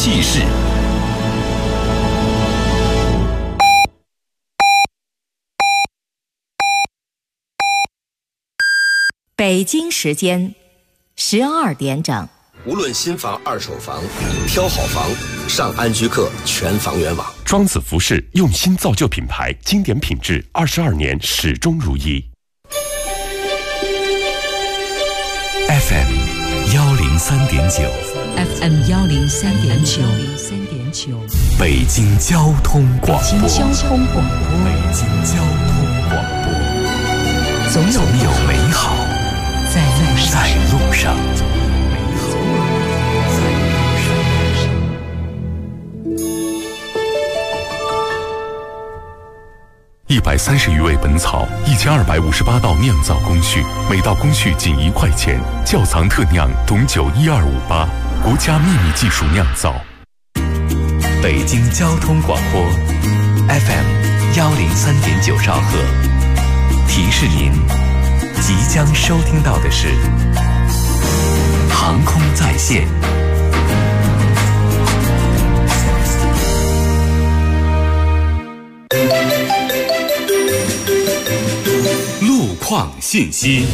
气势。 北京时间12点整。 无论新房、二手房，挑好房，上安居客全房源网。 庄子服饰用心造就品牌，经典品质，22年始终如一。 FM 103.9 FM 103.9 北京交通广播。 北京交通广播。 北京交通广播。总有美好在路上。130余味本草，1258道酿造工序，每道工序仅1块钱。窖藏特酿董酒12588，国家秘密技术酿造。北京交通广播 FM 103.9兆赫。提示您，即将收听到的是航空在线。路况信息。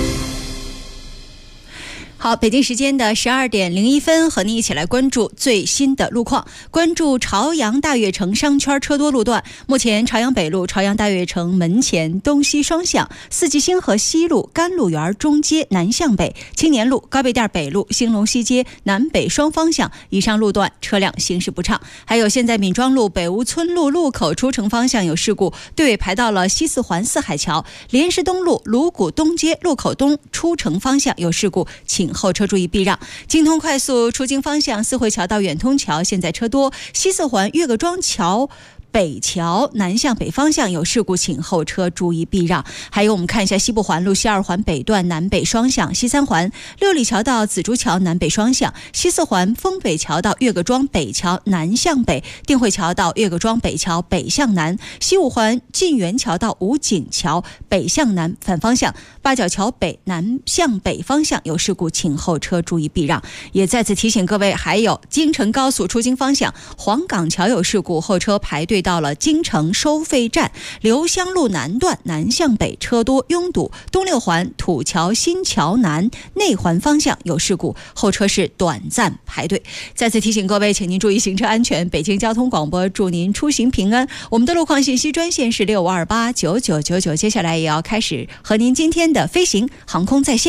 好，北京时间的12点01分，和您一起来关注最新的路况。关注朝阳大悦城商圈车多路段，目前朝阳北路、朝阳大悦城门前东西双向、四季星河西路、甘露园中街南向北、青年路、高碑店北路、兴隆西街南北双方向以上路段车辆行驶不畅。还有现在闵庄路北吴村路路口出城方向有事故，队尾排到了西四环四海桥。莲石东路鲁谷东街路口东出城方向有事故，请后车注意避让。京通快速出京方向四惠桥到远通桥现在车多，西四环岳各庄桥北桥南向北方向有事故，请后车注意避让。还有我们看一下西部环路西二环北段南北双向，西三环六里桥到紫竹桥南北双向，西四环丰北桥到岳各庄北桥南向北，定慧桥到岳各庄北桥北向南，西五环晋源桥到武警桥北向南反方向，八角桥北南向北方向有事故，请后车注意避让。也再次提醒各位，还有京承高速出京方向黄岗桥有事故，后车排队到了京承收费站，刘香路南段南向北车多拥堵，东六环土桥新桥南内环方向有事故，后车是短暂排队。再次提醒各位，请您注意行车安全。北京交通广播祝您出行平安。我们的路况信息专线是65289999，接下来也要开始和您今天的飞行航空在线。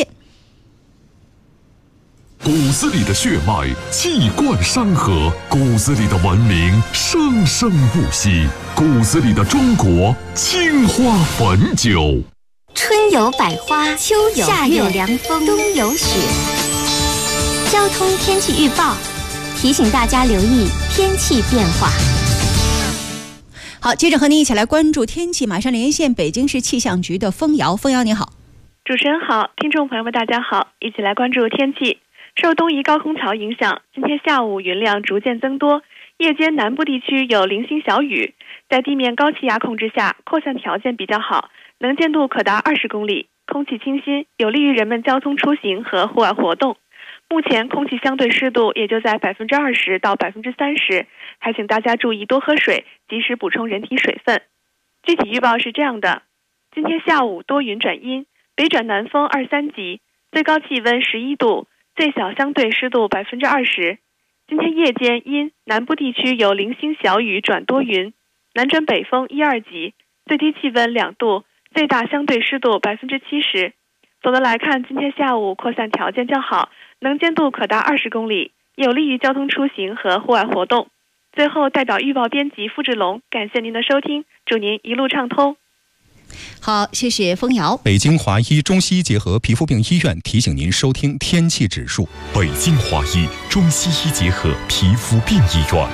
骨子里的血脉气贯山河，骨子里的文明生生不息，骨子里的中国青花汾酒。 春有百花，秋有夏有凉风，冬有雪。交通天气预报提醒大家留意天气变化。 好，接着和您一起来关注天气，马上连线北京市气象局的封瑶。封瑶你好。 主持人好，听众朋友们大家好，一起来关注天气。受东移高空槽影响，今天下午云量逐渐增多，夜间南部地区有零星小雨，在地面高气压控制下，扩散条件比较好，能见度可达20公里，空气清新，有利于人们交通出行和户外活动。目前空气相对湿度也就在20%到30%，还请大家注意多喝水，及时补充人体水分。具体预报是这样的：今天下午多云转阴，北转南风2、3级，最高气温11度，最小相对湿度20%。今天夜间阴，南部地区有零星小雨转多云，南转北风1、2级，最低气温2度，最大相对湿度70%。总的来看，今天下午扩散条件较好，能见度可达20公里，有利于交通出行和户外活动。最后，代表预报编辑付志龙，感谢您的收听，祝您一路畅通。 好，谢谢封瑶。 北京华医中西医结合皮肤病医院提醒您收听天气指数。 北京华医中西医结合皮肤病医院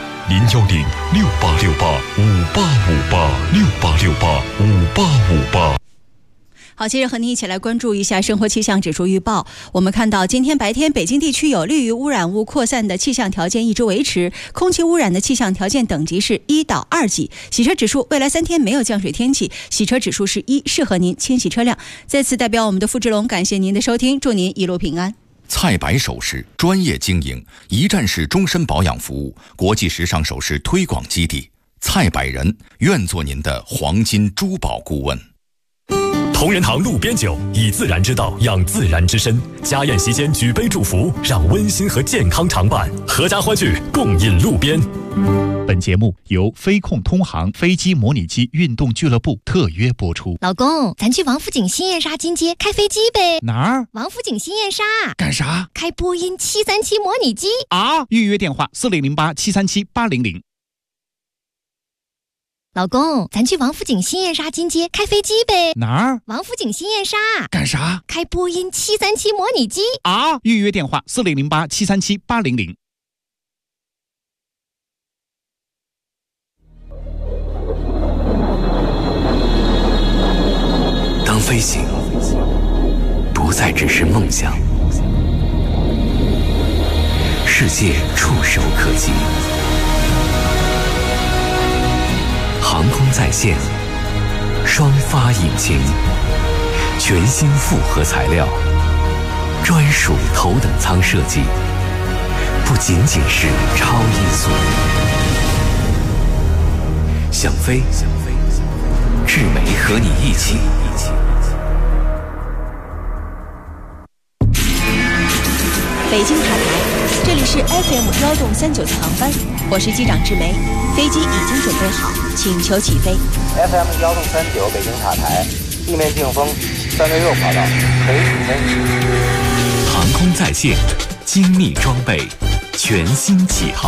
，0106868585868685858。 好，接着和您一起来关注一下生活气象指数预报。我们看到今天白天北京地区有利于污染物扩散的气象条件一直维持，空气污染的气象条件等级是1到2级。洗车指数未来3天没有降水天气，洗车指数是1，适合您清洗车辆。再次代表我们的付志龙感谢您的收听，祝您一路平安。 菜百首饰专业经营，一站式终身保养服务，国际时尚首饰推广基地。菜百人愿做您的黄金珠宝顾问。 同仁堂路边酒，以自然之道养自然之身。家宴席间举杯祝福，让温馨和健康常伴。阖家欢聚，共饮路边。 本节目由飞控通航飞机模拟机运动俱乐部特约播出。 老公，咱去王府井新燕莎金街开飞机呗？ 哪儿？ 王府井新燕莎。 干啥？ 开波音737模拟机啊！预约电话4008-737-800。 老公，咱去王府井新燕莎金街开飞机呗？ 哪儿？ 王府井新燕莎。 干啥？ 开波音737模拟机啊！预约电话4008-737-800。 当飞行不再只是梦想，世界触手可及。航空在线，双发引擎，全新复合材料，专属头等舱设计，不仅仅是超音速。想飞，智美和你一起。 北京塔台，这里是 FM1动39次航班，我是机长志梅，飞机已经准备好，请求起飞。 FM1动39北京塔台，地面净风366跑道，可以起飞。 航空在线，精密装备，全新起航。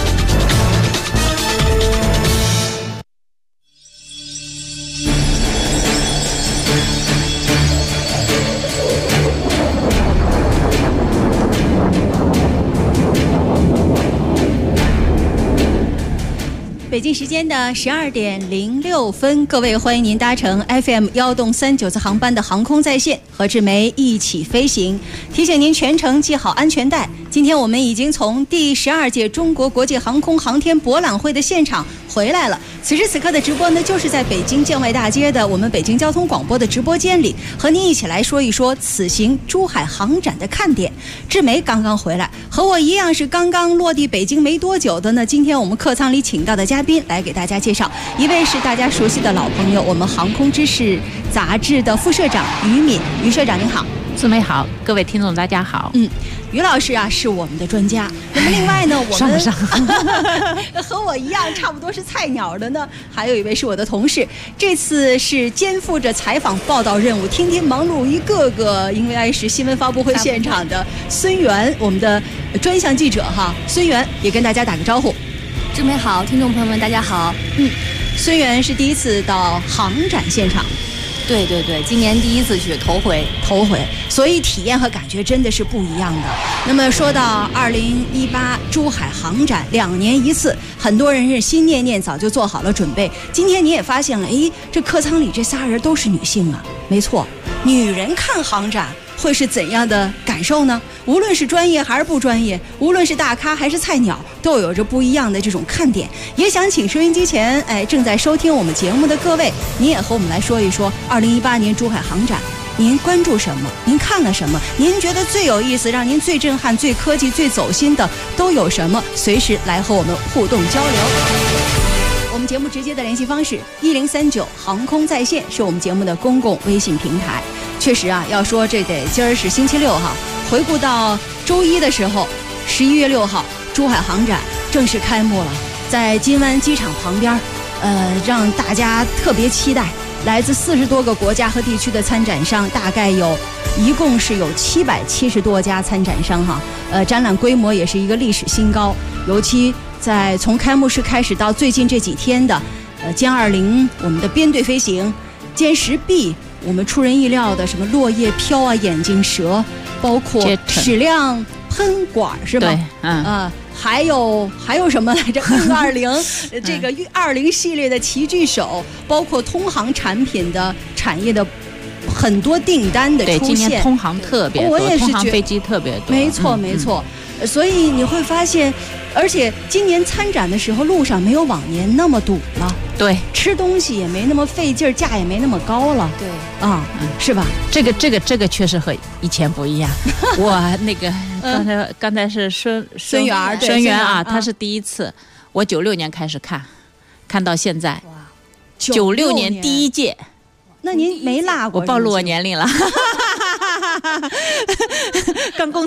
北京时间的12点06分，各位欢迎您搭乘 FM1动39次航班的航空在线，和志梅一起飞行。提醒您全程系好安全带。今天我们已经从第12届中国国际航空航天博览会的现场回来了。此时此刻的直播呢，就是在北京建外大街的我们北京交通广播的直播间里，和您一起来说一说此行珠海航展的看点。志梅刚刚回来，和我一样是刚刚落地北京没多久的呢。今天我们客舱里请到的嘉宾来给大家介绍，一位是大家熟悉的老朋友，我们航空知识杂志的副社长于敏。于社长您好。 志梅好，各位听众大家好。 于老师啊是我们的专家，那么另外呢，我们上和我一样差不多是菜鸟的呢，还有一位是我的同事，这次是肩负着采访报道任务，天天忙碌一个个因为爱是新闻发布会现场的孙源，我们的专项记者哈，孙源也跟大家打个招呼。 志梅好，听众朋友们大家好。 孙源是第一次到航展现场。 对，今年第一次去，头回， 所以体验和感觉真的是不一样的。那么说到2018珠海航展，2年一次，很多人是心念念，早就做好了准备。今天你也发现了，这客舱里这仨人都是女性啊，没错，女人看航展会是怎样的感受呢？无论是专业还是不专业，无论是大咖还是菜鸟，都有着不一样的这种看点。也想请收音机前正在收听我们节目的各位，您也和我们来说一说2018年珠海航展，您关注什么？您看了什么？您觉得最有意思、让您最震撼、最科技、最走心的都有什么？随时来和我们互动交流。我们节目直接的联系方式1039航空在线是我们节目的公共微信平台。确实啊，要说这得今儿是星期6哈，回顾到周一的时候，11月6号，珠海航展正式开幕了，在金湾机场旁边，让大家特别期待。来自40多个国家和地区的参展商，大概一共是有770多家参展商哈。展览规模也是一个历史新高，尤其在从开幕式开始到最近这几天的歼20我们的编队飞行，歼10B。我们出人意料的什么落叶飘啊，眼镜蛇，包括矢量喷管是吧？ 对， 还有什么来着？运20这个运20系列的齐聚首，包括通航产品的产业的很多订单的出现。 对，今年通航特别多， 我也是通航飞机特别多。 没错。 所以你会发现，而且今年参展的时候，路上没有往年那么堵了。 对， 吃东西也没那么费劲儿，价也没那么高了。 对， 是吧？ 这个确实和以前不一样。我那个刚才是孙源啊，他是第一次，我96年开始看到现在。哇，96年第一届。 那您没落过？ 我暴露我年龄了。刚工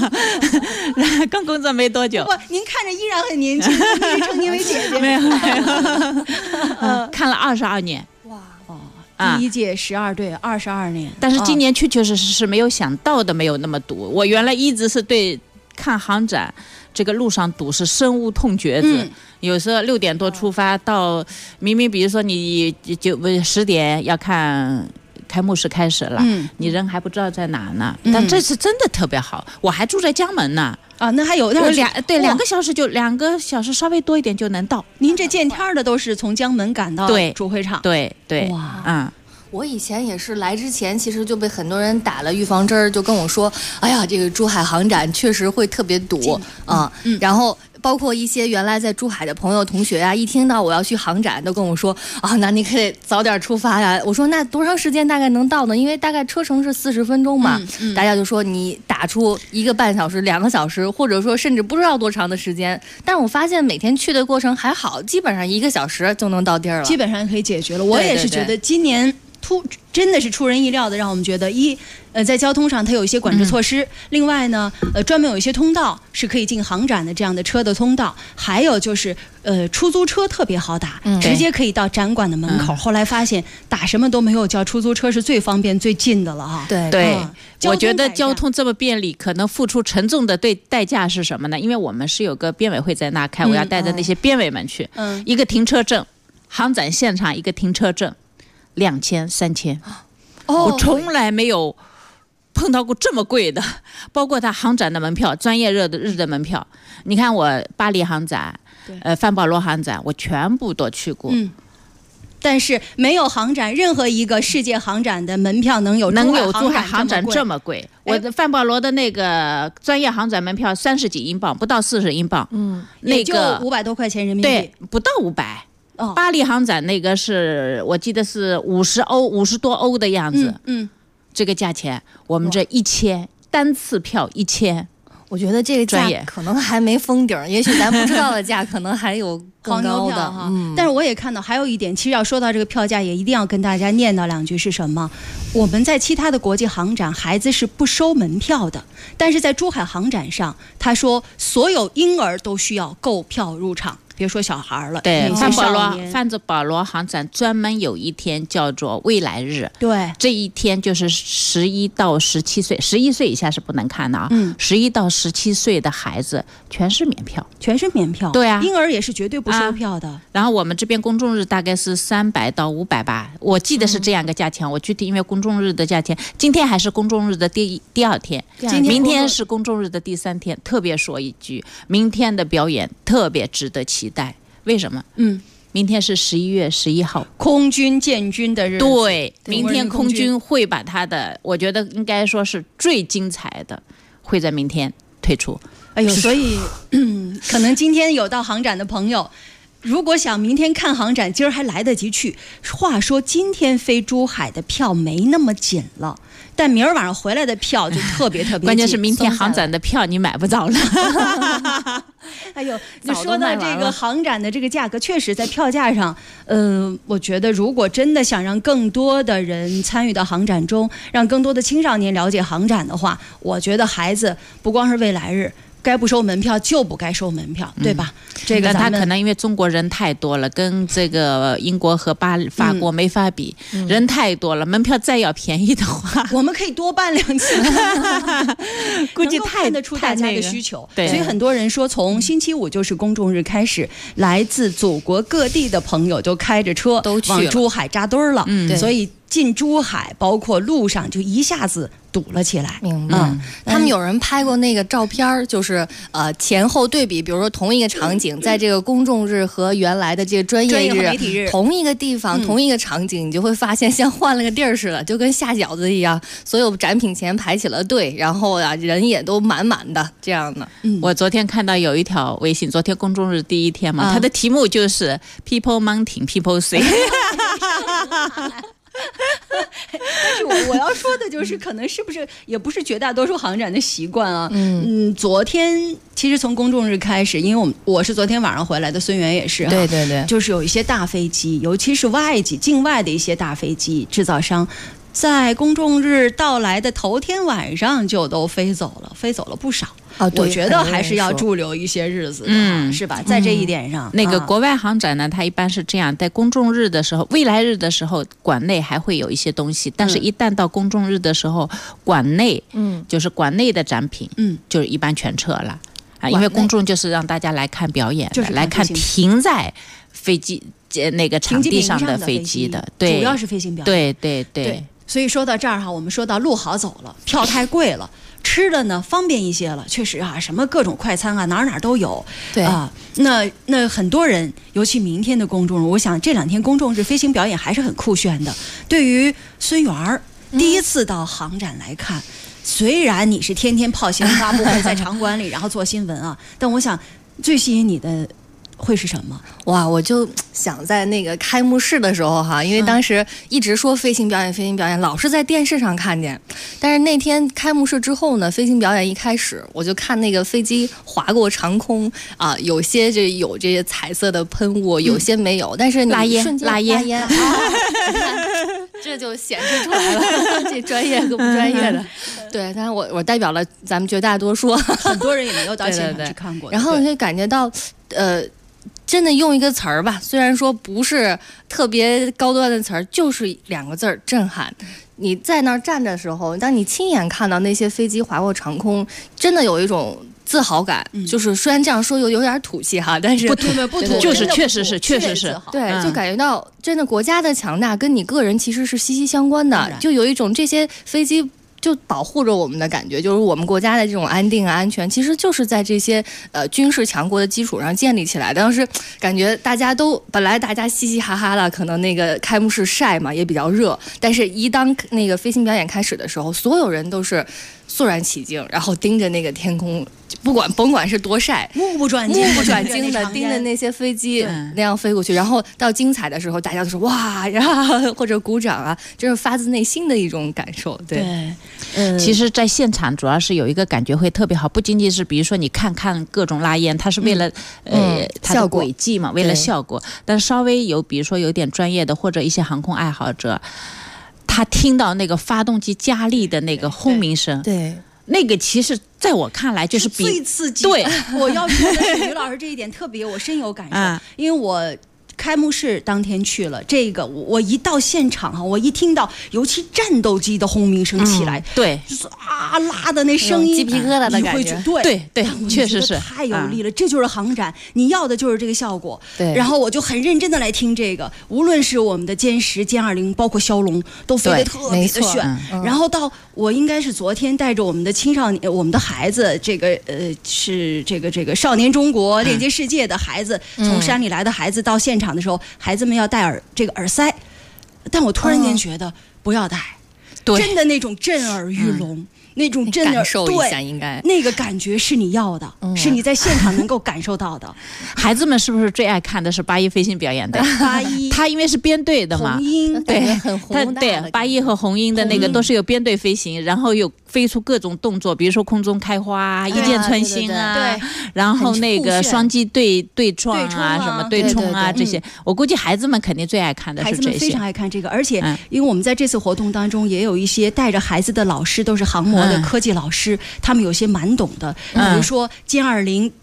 作没多久。 不，您看着依然很年轻，我一直称您为姐姐。 没有，看了22年。 哇，第一届12对22年。 但是今年确实是没有想到的，没有那么堵。我原来一直是对看航展这个路上堵是深恶痛绝子。有时候6点多出发，到明明比如说你10点要看开幕式开始了，你人还不知道在哪呢。但这次真的特别好，我还住在江门呢。 那还有 2个小时2个小时稍微多一点就能到。 您这见天的都是从江门赶到主会场。 对， 哇， 我以前也是来之前，其实就被很多人打了预防针，就跟我说：“哎呀，这个珠海航展确实会特别堵啊。”然后包括一些原来在珠海的朋友、同学啊，一听到我要去航展，都跟我说：“啊，那你可得早点出发呀。”我说：“那多长时间大概能到呢？因为大概车程是40分钟嘛。”大家就说你打出1个半小时、2个小时，或者说甚至不知道多长的时间。但是我发现每天去的过程还好，基本上1个小时就能到地儿了， 基本上可以解决了。我也是觉得今年真的是出人意料的，让我们觉得在交通上它有一些管制措施，另外呢，专门有一些通道是可以进航展的这样的车的通道，还有就是出租车特别好打，直接可以到展馆的门口。后来发现打什么都没有，叫出租车是最方便最近的了哈。 对，我觉得交通这么便利，可能付出沉重的代价是什么呢？因为我们是有个编委会在那开，我要带着那些编委们去，一个停车证，航展现场一个停车证。2000、3000，我从来没有碰到过这么贵的，包括它航展的门票、专业日的门票。你看我巴黎航展、范保罗航展，我全部都去过。 但是没有航展任何一个世界航展的门票能有珠海航展这么贵。我的范保罗的那个专业航展门票30几英镑，不到40英镑。 那个500多块钱人民币， 对，不到500。巴黎航展那个是我记得是50多欧的样子，这个价钱，我们这1000单次票1000， 我觉得这个价可能还没封顶，也许咱不知道的价可能还有更高的哈。但是我也看到还有一点，其实要说到这个票价，也一定要跟大家念叨2句是什么？我们在其他的国际航展，孩子是不收门票的，但是在珠海航展上，他说所有婴儿都需要购票入场。别说小孩了， 对，范保罗航展专门有一天叫做未来日， 对， 这一天就是11到17岁，11岁以下是不能看的啊，11到17岁的孩子全是免票， 对啊，婴儿也是绝对不收票的。 然后我们这边公众日大概是300到500吧，我记得是这样个价钱，我具体因为公众日的价钱，今天还是公众日的第2天，明天是公众日的第3天。特别说一句，明天的表演特别值得期待。为什么？明天是11月11号， 空军建军的日子。 对，明天空军会把他的，我觉得应该说是最精彩的，会在明天推出。 哎呦，所以可能今天有到航展的朋友，如果想明天看航展，今儿还来得及去。话说今天飞珠海的票没那么紧了，但明儿晚上回来的票就特别紧。 关键是明天航展的票你买不着了。 哎呦，就说到这个航展的这个价格，确实在票价上，我觉得如果真的想让更多的人参与到航展中，让更多的青少年了解航展的话，我觉得孩子不光是未来日。该不收门票就不该收门票，对吧？这个他可能因为中国人太多了，跟这个英国和法国没法比，人太多了，门票再要便宜的话， 我们可以多办2次， 估计看得出大家的需求。所以很多人说，从星期5就是公众日开始，来自祖国各地的朋友都开着车往珠海扎堆了。所以进珠海，包括路上就一下子堵了起来。 明白。他们有人拍过那个照片，就是前后对比，比如说同一个场景，在这个公众日和原来的这个专业媒体日， 同一个地方、同一个场景，你就会发现像换了个地儿似的，就跟下饺子一样，所有展品前排起了队，然后人也都满满的这样的。 我昨天看到有一条微信，昨天公众日第一天嘛，它的题目就是 People Mountain People Sea。 但是我要说的就是，可能是不是也不是绝大多数航展的习惯啊。昨天其实从公众日开始，因为我是昨天晚上回来的，孙源也是。 对对对， 就是有一些大飞机，尤其是境外的一些大飞机制造商，在公众日到来的头天晚上就都飞走了不少。我觉得还是要驻留一些日子的，是吧？在这一点上， 那个国外航展呢，它一般是这样，在公众日的时候、未来日的时候，馆内还会有一些东西，但是一旦到公众日的时候，馆内，就是馆内的展品，就是一般全撤了啊，因为公众就是让大家来看表演， 就是来看停在飞机那个场地上的飞机的，对， 主要是飞行表演， 对。 所以说到这儿哈，我们说到路好走了，票太贵了。吃的呢方便一些了，确实啊，什么各种快餐啊，哪都有。 对啊，那很多人，尤其明天的公众日，我想这2天公众日飞行表演还是很酷炫的。对于孙源第一次到航展来看，虽然你是天天泡新闻发布会在场馆里，然后做新闻啊，但我想最吸引你的会是什么？ 哇，我就想在那个开幕式的时候哈，因为当时一直说飞行表演，老是在电视上看见。但是那天开幕式之后呢，飞行表演一开始，我就看那个飞机划过长空啊，有些就有这些彩色的喷雾，有些没有，但是你瞬间拉烟，这就显示出来了这专业和不专业的。对，但是我代表了咱们绝大多数， 很多人也没有到现场去看过。 然后就感觉到真的用一个词儿吧，虽然说不是特别高端的词儿，就是2个字儿：震撼。你在那儿站的时候，当你亲眼看到那些飞机划过长空，真的有一种自豪感。就是虽然这样说有点土气哈，但是不土， 就是确实是， 对，就感觉到真的国家的强大跟你个人其实是息息相关的，就有一种这些飞机就保护着我们的感觉，就是我们国家的这种安定啊、安全，其实就是在这些军事强国的基础上建立起来的。当时感觉大家嘻嘻哈哈的，可能那个开幕式晒嘛也比较热，但是一当那个飞行表演开始的时候，所有人都是肃然起敬，然后盯着那个天空，甭管是多晒， 目不转睛的盯着那些飞机那样飞过去，然后到精彩的时候，大家都说哇呀，或者鼓掌啊，这是发自内心的一种感受。对， 其实，在现场主要是有一个感觉会特别好，不仅仅是比如说你看各种拉烟，它是为了它的轨迹嘛，为了效果，但是稍微比如说有点专业的或者一些航空爱好者，他听到那个发动机加力的那个轰鸣声， 对， 那个其实在我看来就是最刺激。 对， 我要说的是，于老师这一点特别，我深有感受，因为我开幕式当天去了，这个我一到现场哈，我一听到尤其战斗机的轰鸣声起来， 对， 就是拉的那声音， 鸡皮疙瘩的感觉， 对，确实是太有力了，这就是航展，你要的就是这个效果。 对， 然后我就很认真的来听这个，无论是我们的歼10、歼20，包括枭龙，都飞得特别的炫。然后到我应该是昨天带着我们的青少年、我们的孩子，是这个少年中国链接世界的孩子，从山里来的孩子到现场的时候，孩子们要戴耳塞，但我突然间觉得不要戴，真的那种震耳欲聋。那种震耳， 感受一下应该那个感觉是你要的，是你在现场能够感受到的。 孩子们是不是最爱看的是81飞行表演的？81，他因为是编队的嘛， 红鹰对， 很宏大的 81和红鹰的那个都是有编队飞行，然后有飞出各种动作，比如说空中开花、一箭穿心啊， 对， 然后那个双机对撞啊，什么对冲啊这些，我估计孩子们肯定最爱看的是这些。 孩子们非常爱看这个，而且因为我们在这次活动当中也有一些带着孩子的老师，都是航模的科技老师，他们有些蛮懂的，比如说歼20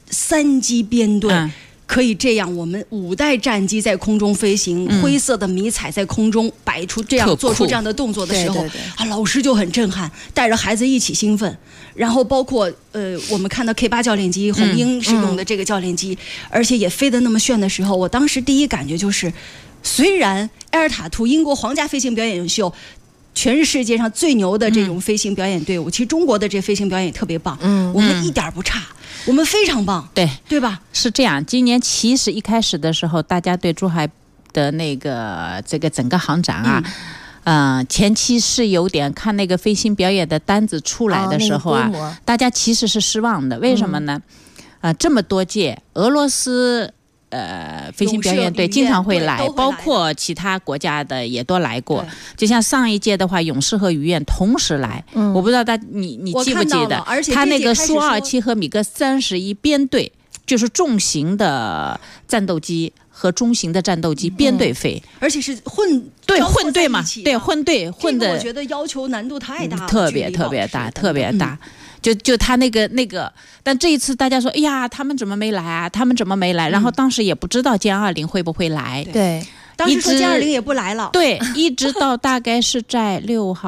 3机编队。可以这样，我们5代战机在空中飞行，灰色的迷彩在空中摆出这样做出这样的动作的时候，老师就很震撼，带着孩子一起兴奋。然后包括我们看到 K8 教练机，红鹰是用的这个教练机，而且也飞得那么炫的时候，我当时第一感觉就是， 虽然埃尔塔图英国皇家飞行表演秀全是世界上最牛的这种飞行表演队伍，其实中国的这飞行表演也特别棒，我们一点不差，我们非常棒，对吧？ 是这样。今年其实一开始的时候，大家对珠海的这个整个航展啊，前期是有点看那个飞行表演的单子出来的时候啊，大家其实是失望的。为什么呢？这么多届俄罗斯飞行表演队经常会来，包括其他国家的也都来过。就像上一届的话，勇士和愉苑同时来，我不知道你记不记得？他那个苏27和米格31编队，就是重型的战斗机和中型的战斗机编队飞， 而且是混队嘛，对混队混的， 我觉得要求难度太大了， 特别大。就他那个，但这一次大家说，哎呀，他们怎么没来啊？然后当时也不知道歼20会不会来， 对，当时说歼20也不来了， 对，一直到大概是在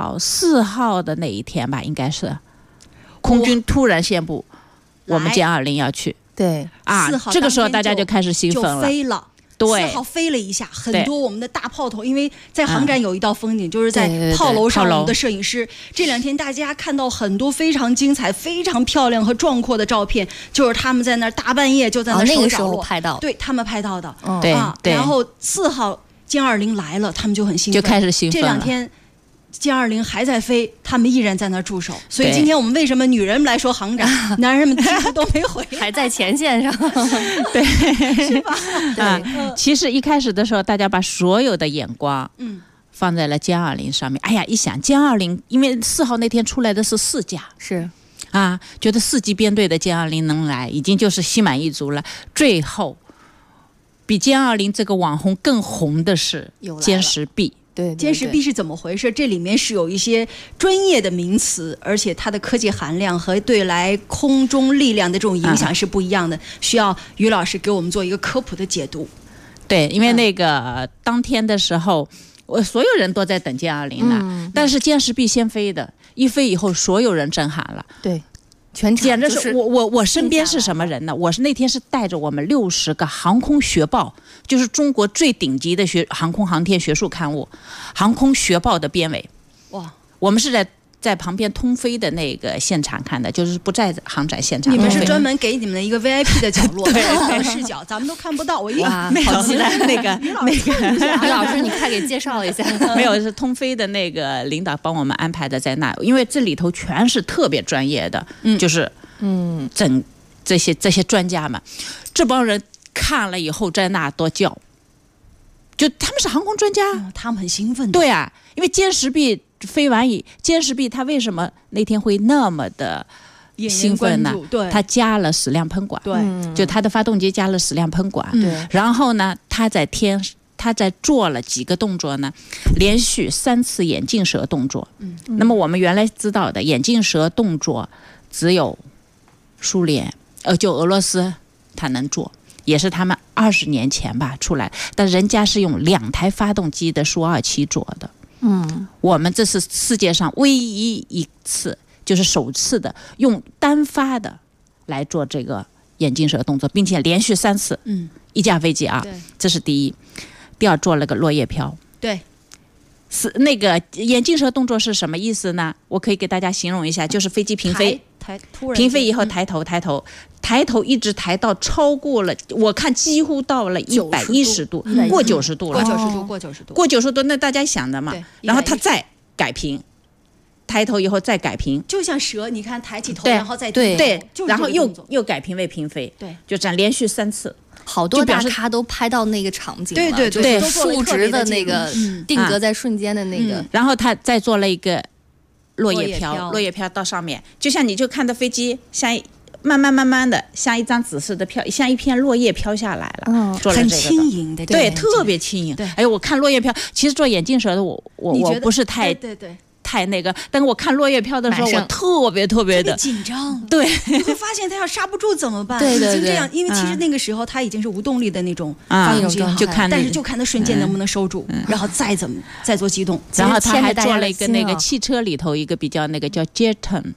4号的那一天吧，应该是，空军突然宣布，我们歼20要去， 对啊，这个时候大家就开始兴奋了， 就飞了。 对 4号飞了一下，很多我们的大炮头，因为在航展有一道风景，就是在炮楼上，我们的摄影师这2天大家看到很多非常精彩、非常漂亮和壮阔的照片，就是他们在那儿大半夜就在那那个时候拍到， 对他们拍到的， 对， 然后4号歼20来了，他们就很兴奋， 就开始兴奋了。 这2天歼20还在飞，他们依然在那儿驻守。所以今天我们为什么女人们来说航展，男人们几乎都没回来， 还在前线上， 对， 是吧？ 其实一开始的时候，大家把所有的眼光放在了歼20上面。哎呀，一想歼20，因为4号那天出来的是4架， 是啊，觉得4级编队的歼20能来，已经就是心满意足了。最后，比歼20这个网红更红的是歼10B。 对， 歼10B是怎么回事？这里面是有一些专业的名词，而且它的科技含量和对来空中力量的这种影响是不一样的，需要于老师给我们做一个科普的解读。 对，因为那个当天的时候，我所有人都在等歼20呢，但是歼10B先飞的，一飞以后，所有人震撼了。 对。全场简直是我身边是什么人呢？我是那天是带着我们60个航空学报，就是中国最顶级的航空航天学术刊物《航空学报》的编委。 哇， 我们是在旁边通飞的那个现场看的，就是不在航展现场。 你们是专门给你们的一个 VIP 的角落，对的视角，咱们都看不到。我一好期待那个于老师，你快给介绍一下。 没有，是通飞的那个领导帮我们安排的在那，因为这里头全是特别专业的，就是这些专家们，这帮人看了以后在那多叫，就他们是航空专家， 他们很兴奋。 对啊，因为歼10B。飞完歼10B，它为什么那天会那么的兴奋呢？ 对， 它加了矢量喷管， 对， 就它的发动机加了矢量喷管， 对。 然后呢，它在做了几个动作呢？连续3次眼镜蛇动作。那么我们原来知道的眼镜蛇动作只有苏联，就俄罗斯它能做。也是他们20年前吧出来，但人家是用2台发动机的苏27做的。我们这是世界上唯一一次，就是首次的用单发的来做这个眼镜蛇动作，并且连续3次，一架飞机啊，这是第一。第二，做了个落叶飘， 对， 是那个眼镜蛇动作是什么意思呢？我可以给大家形容一下，就是飞机平飞，平飞以后抬头一直抬到超过了，我看几乎到了110度，过90度了，过90度，那大家想的嘛，然后它再改平，抬头以后再改平， 就像蛇，你看抬起头，然后再对，然后又改平为平飞， 对， 就这样连续3次。 好多大咖都拍到那个场景了， 对， 数值的那个定格在瞬间的那个， 然后他再做了一个落叶飘到上面，就像你就看到飞机像慢慢的像一张纸似的飘，像一片落叶飘下来了，做了很轻盈的， 对，特别轻盈。哎呦，我看落叶飘，其实做眼镜蛇的我不是太太那个，但是我看落叶飘的时候，我特别的紧张。 对， 你会发现他要刹不住怎么办？ 对， 已经这样，因为其实那个时候他已经是无动力的那种发动机，但是就看他瞬间能不能收住，然后再做机动。 然后他还做了一个那个汽车里头一个比较那个叫 jet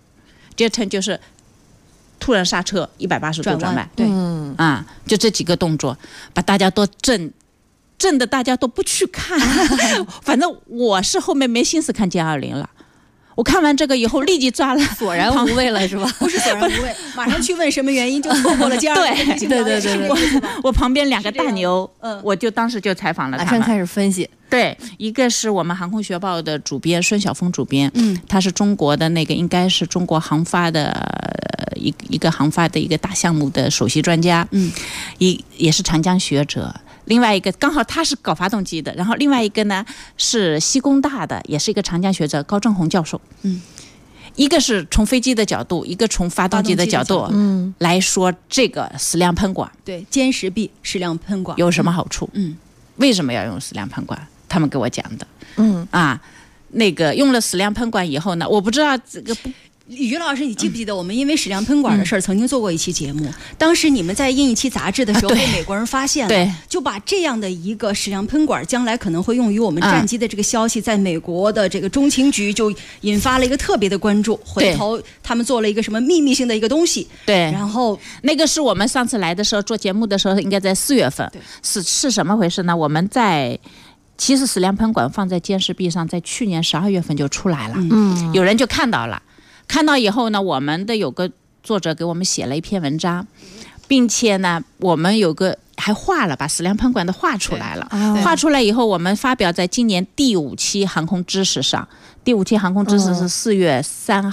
turn 就是突然刹车180度转弯， 对， 就这几个动作把大家都震震的大家都不去看。反正我是后面没心思看歼20了。我看完这个以后，立即抓了， 索然无味了是吧？ 不是索然无味，马上去问什么原因，就错过了歼20。 对，我旁边2个大牛，我就当时就采访了他们， 马上开始分析。 对，一个是我们航空学报的主编孙晓峰主编，他是中国的那个应该是中国航发的一个航发的一个大项目的首席专家，也是长江学者。另外一个刚好他是搞发动机的，然后另外一个呢是西工大的，也是一个长江学者高正红教授。一个是从飞机的角度，一个从发动机的角度来说这个矢量喷管。 对，歼十 B 矢量喷管有什么好处？为什么要用矢量喷管？他们给我讲的。那个用了矢量喷管以后呢，我不知道这个于老师，你记不记得我们因为矢量喷管的事儿曾经做过一期节目？当时你们在印一期杂志的时候，被美国人发现了，就把这样的一个矢量喷管将来可能会用于我们战机的这个消息，在美国的这个中情局就引发了一个特别的关注。回头他们做了一个什么秘密性的一个东西， 对， 然后那个是我们上次来的时候做节目的时候，应该在4月份，是什么回事呢？我们其实矢量喷管放在歼十 B 上，在去年12月份就出来了，有人就看到了。看到以后呢，我们的有个作者给我们写了一篇文章，并且呢，我们还画了，把矢量喷管的画出来了。画出来以后，我们发表在今年第5期航空知识上。第5期航空知识是4月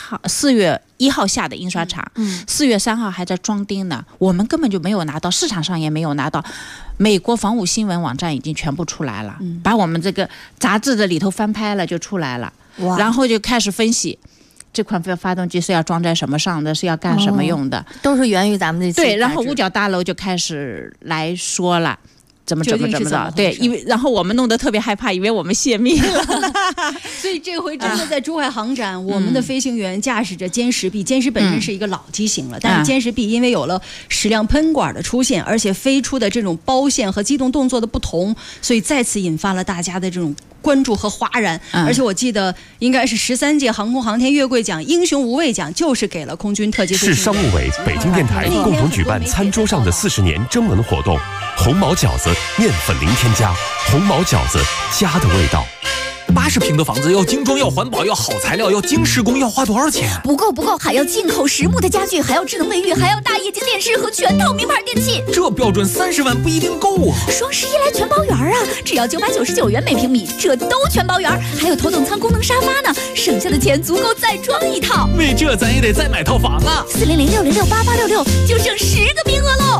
1号下的印刷厂，4月3号还在装订呢。我们根本就没有拿到，市场上也没有拿到。美国防务新闻网站已经全部出来了，把我们这个杂志的里头翻拍了就出来了，然后就开始分析。这款发动机是要装在什么上的，是要干什么用的， 都是源于咱们这对。然后五角大楼就开始来说了，怎么着，对，因为然后我们弄得特别害怕，以为我们泄密了。 所以这回真的在珠海航展，我们的飞行员驾驶着歼十 B，歼十本身是一个老机型了，但是歼十 B 因为有了矢量喷管的出现，而且飞出的这种包线和机动动作的不同，所以再次引发了大家的这种关注和哗然。而且我记得应该是13届航空航天月桂奖英雄无畏奖就是给了空军特级飞行员。 市商务委、北京电台共同举办餐桌上的40年征文活动，红毛饺子面粉零添加，红毛饺子家的味道。 80平的房子要精装，要环保，要好材料，要精施工，要花多少钱？ 不够，还要进口实木的家具，还要智能卫浴，还要大液晶电视和全套名牌电器。 这标准30万不一定够啊！ 双11来全包圆啊，只要999元每平米，这都全包圆，还有头等舱功能沙发呢，省下的钱足够再装一套。 为这咱也得再买套房啊 ！400-606-8866就剩10个名额喽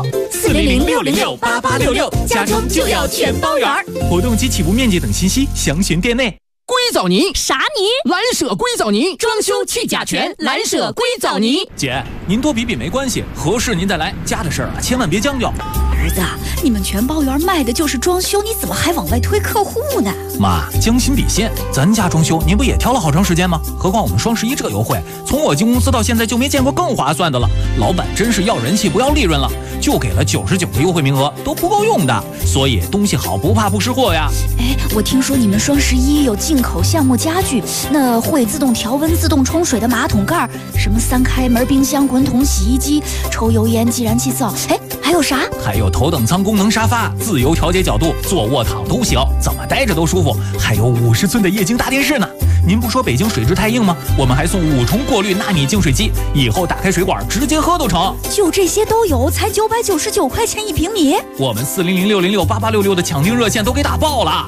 ！400-606-8866，家装就要全包圆。 活动及起步面积等信息详询店内。 硅藻泥啥泥？ 蓝舍硅藻泥，装修去甲醛，蓝舍硅藻泥。 姐，您多比比没关系，合适您再来，家的事儿啊，千万别将就。 儿子，你们全包圆卖的就是装修，你怎么还往外推客户呢？ 妈，将心比心，咱家装修您不也挑了好长时间吗？何况我们双11这优惠，从我进公司到现在就没见过更划算的了。老板真是要人气不要利润了，就给了99个优惠名额，都不够用的。所以东西好不怕不识货呀。 哎，我听说你们双11有进口项目家具，那会自动调温、自动冲水的马桶盖，什么3开门冰箱、滚筒洗衣机、抽油烟计燃气灶，哎，还有啥？ 还有头等舱功能沙发，自由调节角度，坐卧躺都行，怎么待着都舒服。还有50寸的液晶大电视呢。您不说北京水质太硬吗？我们还送5重过滤纳米净水机，以后打开水管直接喝都成。 就这些都有，才999块钱1平米。 我们400-606-8866的抢订热线都给打爆了。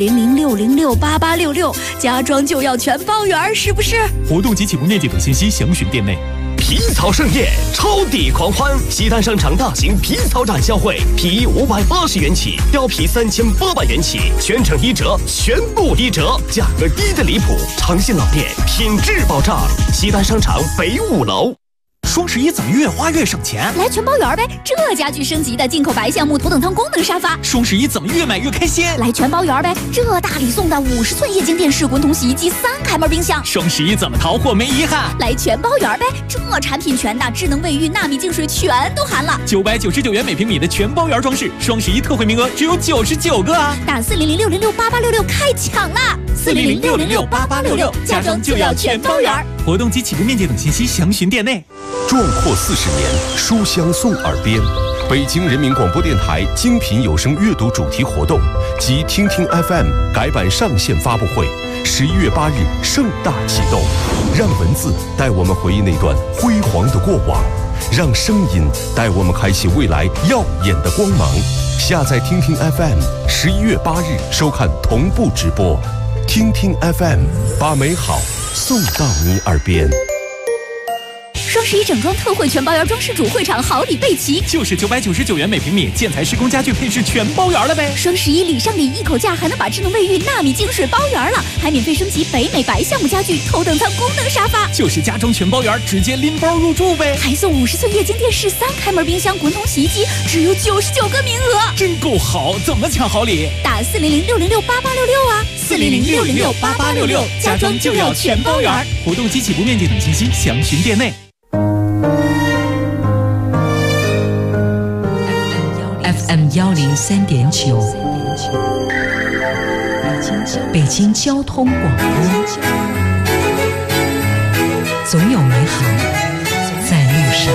400-606-8866，家装就要全包圆，是不是？ 活动及起步面积等信息详询店内。 皮草盛宴，超抵狂欢！西单商场大型皮草展销会，皮衣580元起，貂皮3800元起，全程1折，全部1折，价格低的离谱，诚信老店，品质保障。西单商场北5楼。 双11怎么越花越省钱？ 来全包圆呗！这家具升级的进口白橡木头等舱功能沙发。 双11怎么越买越开心？ 来全包圆呗！这大礼送的50寸液晶电视、滚筒洗衣机、3开门冰箱。 双11怎么淘货没遗憾？ 来全包圆呗！这产品全的，智能卫浴、纳米净水全都含了。 999元每平米的全包圆装饰，双11特惠名额只有99个啊！ 打400-606-8866开抢啦！400-606-8866，家装就要全包圆。 活动及起步面积等信息详询店内。 壮阔40年，书香送耳边。 北京人民广播电台精品有声阅读主题活动及听听 FM 改版上线发布会，11月8日盛大启动。让文字带我们回忆那段辉煌的过往，让声音带我们开启未来耀眼的光芒。下载听听 FM，11月8日收看同步直播。听听 FM， 把美好送到你耳边。 双11整装特惠全包圆装饰主会场好礼备齐， 就是999元每平米，建材施工家具配饰全包圆了呗。 双11礼上礼，一口价还能把智能卫浴纳米净水包圆了，还免费升级北美白项目家具头等舱功能沙发， 就是家装全包圆，直接拎包入住呗。 还送50寸液晶电视、3开门冰箱、滚筒洗衣机，只有99个名额， 真够好！怎么抢好礼？ 打400-606-8866啊，400-606-8866，家装就要全包圆。 活动及起步面积等信息详询店内。 FM 103.9，北京交通广播，总有美好在路上。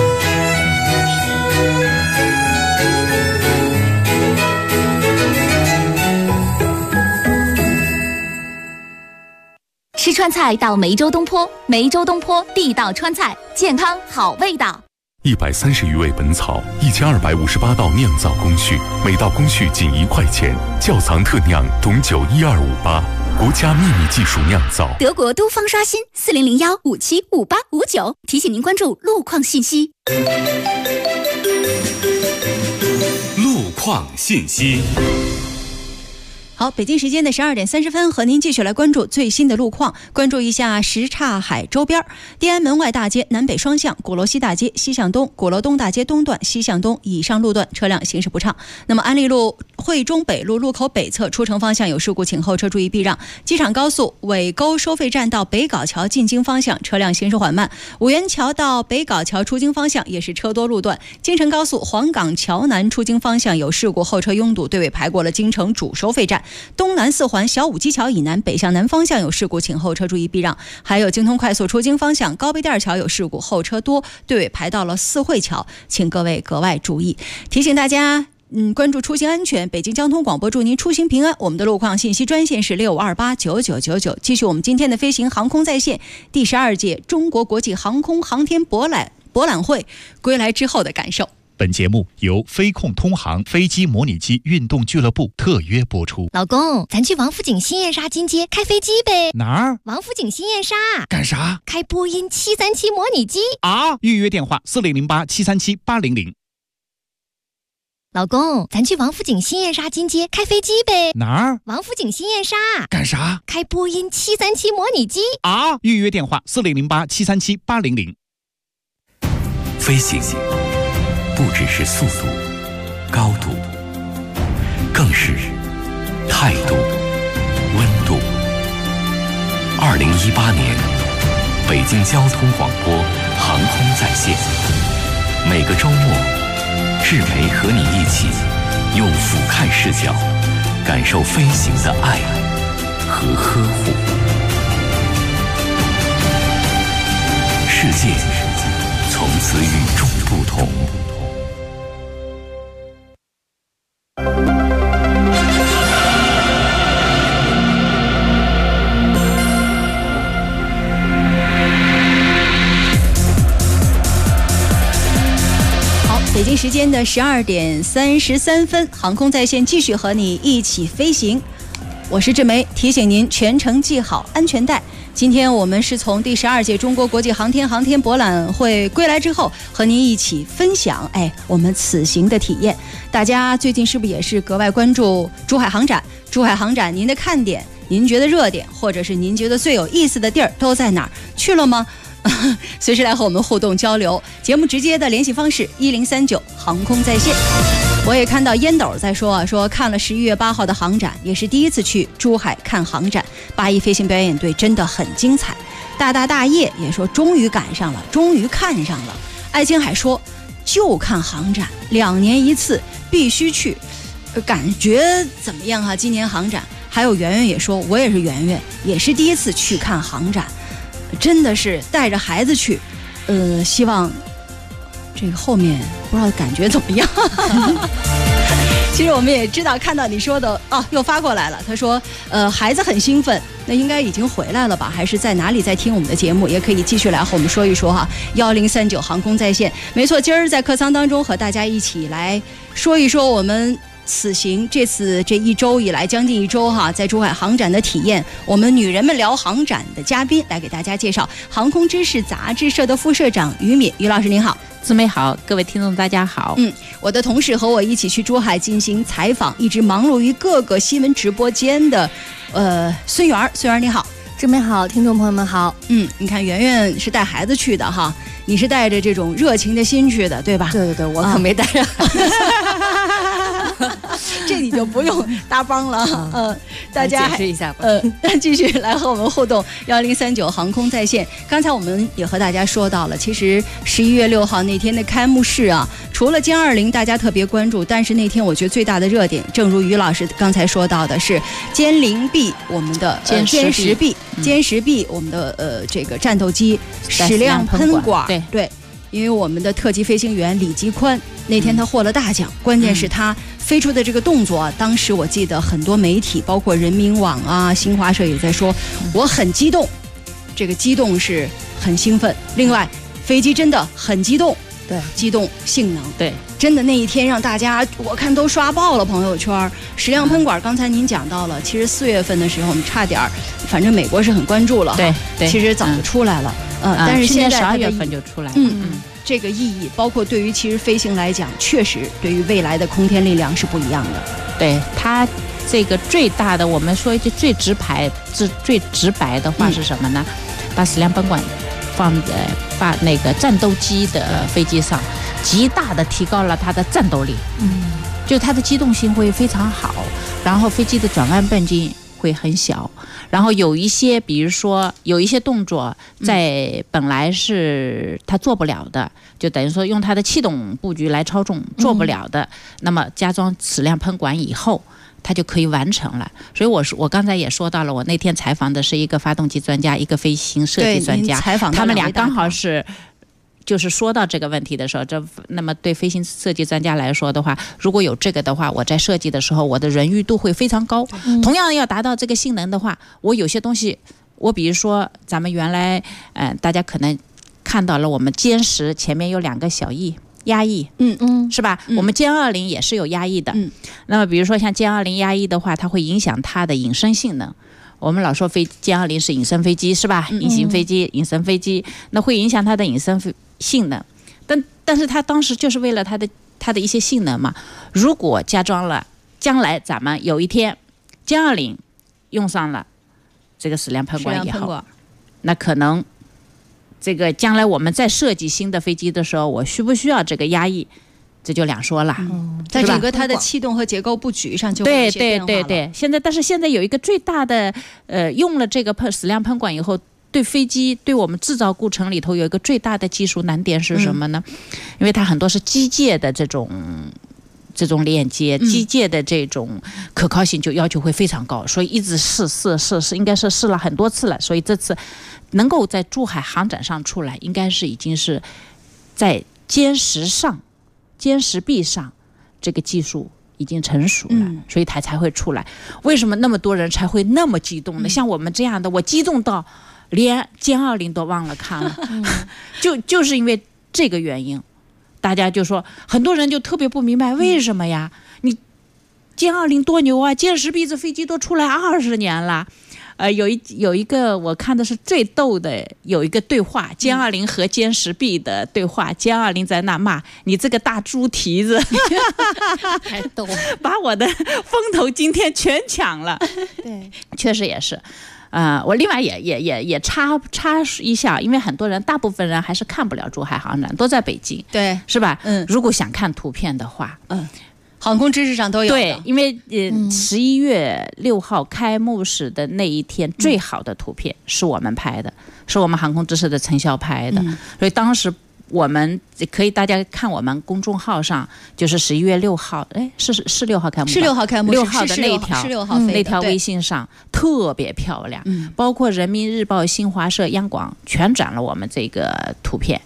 吃川菜到梅州东坡，梅州东坡地道川菜，健康好味道。 130余味本草，1258道酿造工序，每道工序仅1块钱，窖藏特酿董酒12588，国家秘密技术酿造。 德国都方刷新400-575859，提醒您关注路况信息。 路况信息。 好，北京时间的12点30分，和您继续来关注最新的路况。关注一下什刹海周边，地安门外大街南北双向、鼓楼西大街西向东、鼓楼东大街东段西向东以上路段车辆行驶不畅。那么安利路汇中北路路口北侧出城方向有事故，请后车注意避让。机场高速尾沟收费站到北碏桥进京方向车辆行驶缓慢，五元桥到北碏桥出京方向也是车多路段。京承高速黄岗桥南出京方向有事故，后车拥堵，队尾排过了京承主收费站。东南四环小五基桥以南北向南方向有事故，请后车注意避让。还有京通快速出京方向高碑店桥有事故，后车多，队尾排到了四惠桥，请各位格外注意。提醒大家关注出行安全，北京交通广播祝您出行平安。我们的路况信息专线是65289999。继续我们今天的飞行航空在线，第12届中国国际航空航天博览会归来之后的感受。 本节目由飞控通航飞机模拟机运动俱乐部特约播出。 老公，咱去王府井新燕莎金街开飞机呗？ 哪儿？ 王府井新燕莎。 干啥？ 开波音737模拟机啊！预约电话4008737800。 老公，咱去王府井新燕莎金街开飞机呗？ 哪儿？ 王府井新燕莎。 干啥？ 开波音737模拟机啊！预约电话4008737800。 飞行不只是速度、高度，更是态度、温度。2018年，北京交通广播航空在线，每个周末，志梅和你一起用俯瞰视角，感受飞行的爱和呵护。世界从此与众不同。 北京时间的12点33分，航空在线继续和你一起飞行。我是志梅，提醒您全程系好安全带。今天我们是从第12届中国国际航天博览会归来之后，和您一起分享我们此行的体验。大家最近是不是也是格外关注珠海航展？珠海航展您的看点，您觉得热点，或者是您觉得最有意思的地儿都在哪儿？去了吗？随时来和我们互动交流。节目直接的联系方式1039航空在线。我也看到烟斗在说看了11月8号的航展，也是第一次去珠海看航展。8一飞行表演队真的很精彩。大业也说终于赶上了，终于看上了。艾青海说就看航展，2年一次，必须去。感觉怎么样今年航展。还有圆圆也说，我也是圆圆，也是第一次去看航展。真的是带着孩子去，希望这个后面不知道感觉怎么样。其实我们也知道，看到你说的哦，又发过来了。他说，孩子很兴奋，那应该已经回来了吧？还是在哪里在听我们的节目？也可以继续来和我们说一说哈。1039航空在线，没错，今儿在客舱当中和大家一起来说一说我们此行这一周以来将近一周哈，在珠海航展的体验。我们女人们聊航展的嘉宾来给大家介绍航空知识杂志社的副社长于敏。于老师您好。 姊妹好，各位听众大家好。 我的同事和我一起去珠海进行采访，一直忙碌于各个新闻直播间的孙媛你好。 姊妹好，听众朋友们好。 你看圆圆是带孩子去的哈，你是带着这种热情的心去的，对吧？ 对，我可没带着孩子。 这你就不用搭帮了。大家解释一下吧。 继续来和我们互动。1039航空在线，刚才我们也和大家说到了，其实11月6号那天的开幕式啊，除了歼20大家特别关注，但是那天我觉得最大的热点，正如于老师刚才说到的是歼0B，我们的歼10 B，我们的这个战斗机矢量喷管，对。因为我们的特级飞行员李吉宽那天他获了大奖，关键是他飞出的这个动作，当时我记得很多媒体包括人民网啊、新华社也在说我很激动，这个激动是很兴奋，另外飞机真的很激动， 对， 激动性能， 对， 真的那一天让大家我看都刷爆了朋友圈。矢量喷管刚才您讲到了，其实4月份的时候我们差点，反正美国是很关注了， 对， 其实早就出来了。但是现在 12月份就出来了。 这个意义，包括对于其实飞行来讲，确实对于未来的空天力量是不一样的。 对它这个最大的，我们说一句最直白的话是什么呢？把矢量喷管放在把那个战斗机的飞机上，极大的提高了它的战斗力。就它的机动性会非常好，然后飞机的转弯半径会很小，然后有一些，比如说有一些动作在本来是他做不了的，就等于说用他的气动布局来操纵做不了的，那么加装矢量喷管以后，它就可以完成了。所以我刚才也说到了，我那天采访的是一个发动机专家，一个飞行设计专家，他们俩刚好是。就是说到这个问题的时候，那么对飞行设计专家来说的话，如果有这个的话，我在设计的时候，我的人誉度会非常高。同样要达到这个性能的话，我有些东西，我比如说咱们原来，大家可能看到了，我们歼10前面有2个小压翼，是吧？我们歼20也是有压翼的。那么比如说像歼20压翼的话，它会影响它的隐身性能。我们老说歼20是隐身飞机，是吧？隐形飞机、隐身飞机，那会影响它的隐身性能。但是它当时就是为了它的一些性能嘛。如果加装了，将来咱们有一天歼20用上了这个矢量喷管以后，那可能这个将来我们在设计新的飞机的时候，我需不需要这个压抑？这就两说了， 在整个它的气动和结构布局上就会有一些变化了。 对。但是现在有一个最大的，用了这个矢量喷管以后，对飞机对我们制造过程里头有一个最大的技术难点是什么呢？因为它很多是机械的这种链接，机械的这种可靠性就要求会非常高，所以一直试，应该是试了很多次了。所以这次能够在珠海航展上出来，应该是已经是在歼10 B 上这个技术已经成熟了，所以它才会出来。为什么那么多人才会那么激动呢？像我们这样的，我激动到连歼20都忘了看了，就是因为这个原因，大家就说很多人就特别不明白为什么呀？你歼20多牛啊，歼10 B 这飞机都出来20年了。有一个我看的是最逗的，有一个对话，歼20和歼10 B 的对话，歼20在那骂你这个大猪蹄子， 太逗了， 把我的风头今天全抢了。 对， 确实也是。我另外也插一下，因为很多人，大部分人还是看不了珠海航展，都在北京， 对， 是吧？如果想看图片的话， 航空知识上都有的。 对，因为11月6号开幕式的那一天，最好的图片是我们拍的，是我们航空知识的陈晓拍的，所以当时我们可以大家看我们公众号上，就是11月6号，是6号开幕， 是6号开幕 ，6号的那条， 是6号那条微信上特别漂亮，包括人民日报、新华社、央广全转了我们这个图片。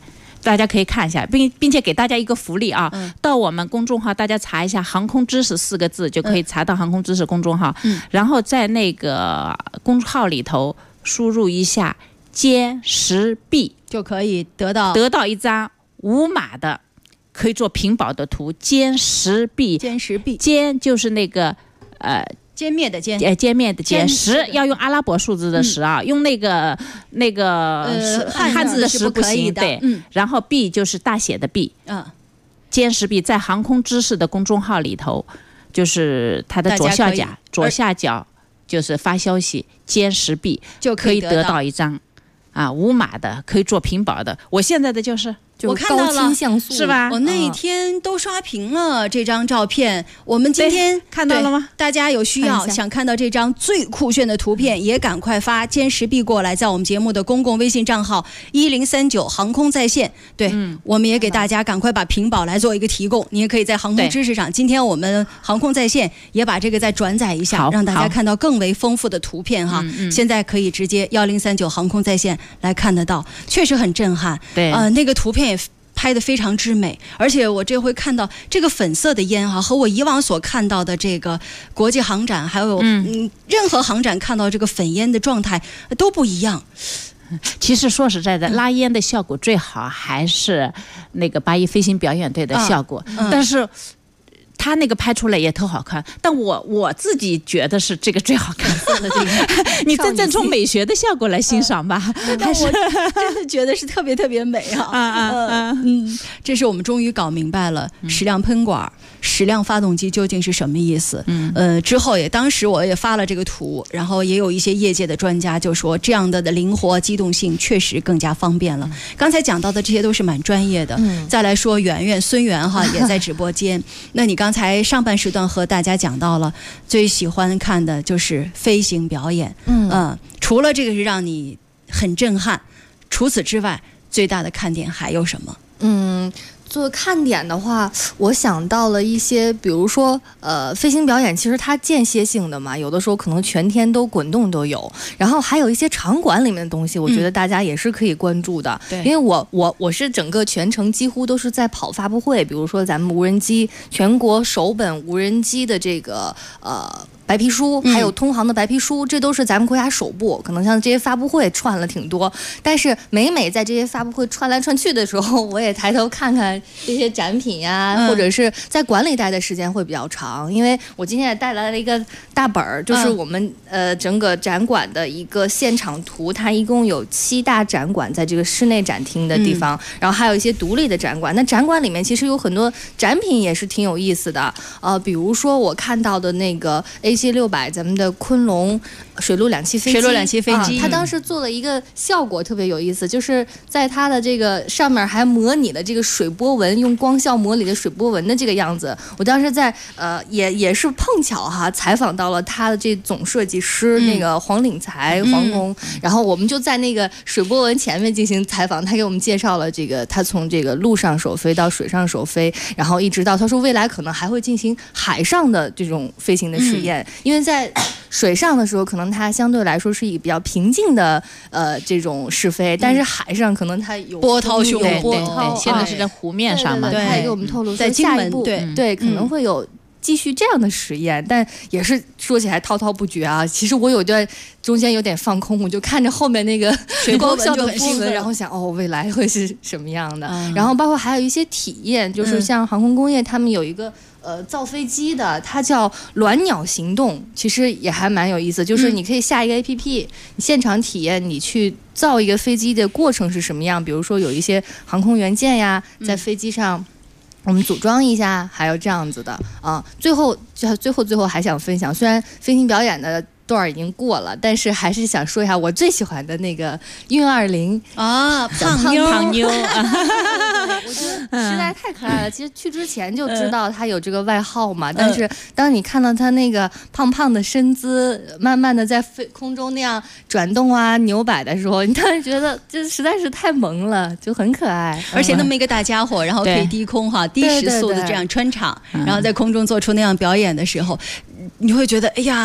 大家可以看一下，并且给大家一个福利啊，到我们公众号大家查一下航空知识4个字就可以查到航空知识公众号，然后在那个公众号里头输入一下歼10 B 就可以得到一张无码的可以做屏保的图。歼10 B， 歼就是那个歼灭的歼， 歼灭的歼，10要用阿拉伯数字的10啊，用那个汉字的10不行，对，然后 B 就是大写的 B，歼10 B 在航空知识的公众号里头，就是它的左下角就是发消息歼10 B 就可以得到一张无码的可以做屏保的。我现在的就是我看到了， 是吧？ 我那一天都刷屏了这张照片。我们今天看到了吗？ 大家有需要想看到这张最酷炫的图片，也赶快发歼10 B 过来，在我们节目的公共微信账号1039航空在线。对，我们也给大家赶快把屏保来做一个提供。你也可以在航空知识上，今天我们航空在线也把这个再转载一下，让大家看到更为丰富的图片哈。现在可以直接1039航空在线来看得到，确实很震撼。 对， 那个图片也拍得非常之美，而且我这回看到这个粉色的烟和我以往所看到的这个国际航展还有任何航展看到这个粉烟的状态都不一样。 其实说实在的，拉烟的效果最好还是那个81飞行表演队的效果，但是他那个拍出来也特好看，但我自己觉得是这个最好看的这个。你真正从美学的效果来欣赏吧， 还是我真的觉得是特别特别美啊！这是我们终于搞明白了矢量喷管、矢量发动机究竟是什么意思。之后当时我也发了这个图，然后也有一些业界的专家就说，这样的灵活机动性确实更加方便了。刚才讲到的这些都是蛮专业的。再来说孙源哈也在直播间。那你刚才上半时段和大家讲到了，最喜欢看的就是飞行表演。除了这个是让你很震撼，除此之外，最大的看点还有什么？ 做看点的话，我想到了一些，比如说飞行表演其实它间歇性的嘛，有的时候可能全天都滚动都有，然后还有一些场馆里面的东西，我觉得大家也是可以关注的。因为我是整个全程几乎都是在跑发布会，比如说咱们无人机全国首本无人机的这个白皮书，还有通航的白皮书，这都是咱们国家首部。可能像这些发布会串了挺多，但是每在这些发布会串来串去的时候，我也抬头看看这些展品呀，或者是在馆里待的时间会比较长。因为我今天也带来了一个大本儿，就是我们整个展馆的一个现场图，它一共有7大展馆在这个室内展厅的地方，然后还有一些独立的展馆。那展馆里面其实有很多展品也是挺有意思的，比如说我看到的那个AC600咱们的昆仑水陆两栖飞机，它当时做了一个效果特别有意思，就是在它的这个上面还模拟了这个水波纹，用光效模拟的水波纹的这个样子。我当时在也是碰巧采访到了他的这总设计师那个黄领才黄工，然后我们就在那个水波纹前面进行采访，他给我们介绍了这个他从这个陆上首飞到水上首飞，然后一直到他说未来可能还会进行海上的这种飞行的实验。因为在水上的时候，可能它相对来说是以比较平静的这种试飞，但是海上可能它有波涛汹涌。 现在是在湖面上嘛， 他也给我们透露在下一步对可能会有继续这样的实验，但也是说起来滔滔不绝啊。其实我有段中间有点放空，我就看着后面那个水光效的波纹，然后想未来会是什么样的。然后包括还有一些体验，就是像航空工业他们有一个造飞机的，它叫鸾鸟行动，其实也还蛮有意思。就是你可以下一个 APP，你现场体验你去造一个飞机的过程是什么样。比如说有一些航空元件呀，在飞机上我们组装一下，还有这样子的啊。最后还想分享，虽然飞行表演的段已经过了，但是还是想说一下我最喜欢的那个运20 啊，胖妞我觉得实在太可爱了。其实去之前就知道他有这个外号嘛，但是当你看到他那个胖胖的身姿慢慢的在空中那样转动啊扭摆的时候，你当然觉得这实在是太萌了，就很可爱。 而且那么一个大家伙，然后可以低空低时速的这样穿场，然后在空中做出那样表演的时候，你会觉得哎呀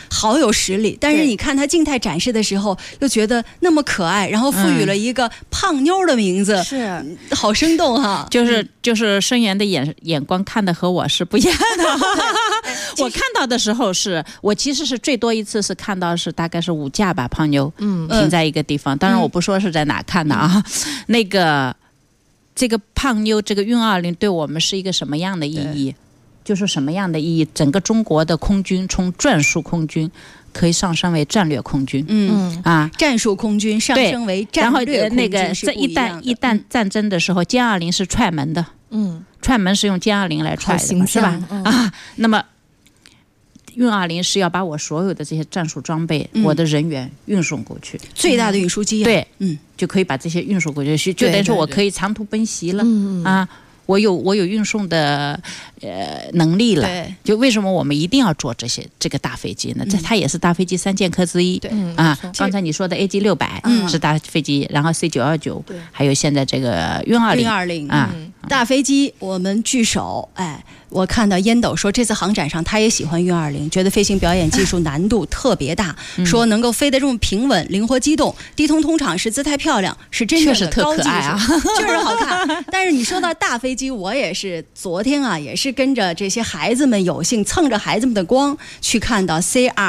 好有实力，但是你看他静态展示的时候，又觉得那么可爱，然后赋予了一个胖妞的名字， 是好生动哈。 就是生源的眼光看的和我是不一样的。我看到的时候我其实是最多一次是看到是大概是5架吧胖妞，停在一个地方，当然我不说是在哪看的啊。那个这个胖妞这个运20对我们是一个什么样的意义？就是什么样的意义？整个中国的空军从战术空军可以上升为战略空军， 战术空军上升为战略空军， 然后这一旦战争的时候，歼20是踹门的，踹门是用歼20来踹的，是吧？那么运20是要把我所有的这些战术装备、我的人员运送过去， 最大的运输机， 对，就可以把这些运送过去，就等于说我可以长途奔袭了，我有运送的能力了。就为什么我们一定要做这个大飞机呢？它也是大飞机3剑客之一。刚才你说的 AG600是大飞机，然后C919，还有现在这个运20啊， 大飞机我们聚首。我看到烟斗说这次航展上他也喜欢运20，觉得飞行表演技术难度特别大，说能够飞得这么平稳、灵活机动，低空通场是姿态漂亮，是真正的高技术，确实好看。但是你说到大飞机，我也是昨天也是跟着这些孩子们有幸蹭着孩子们的光去看到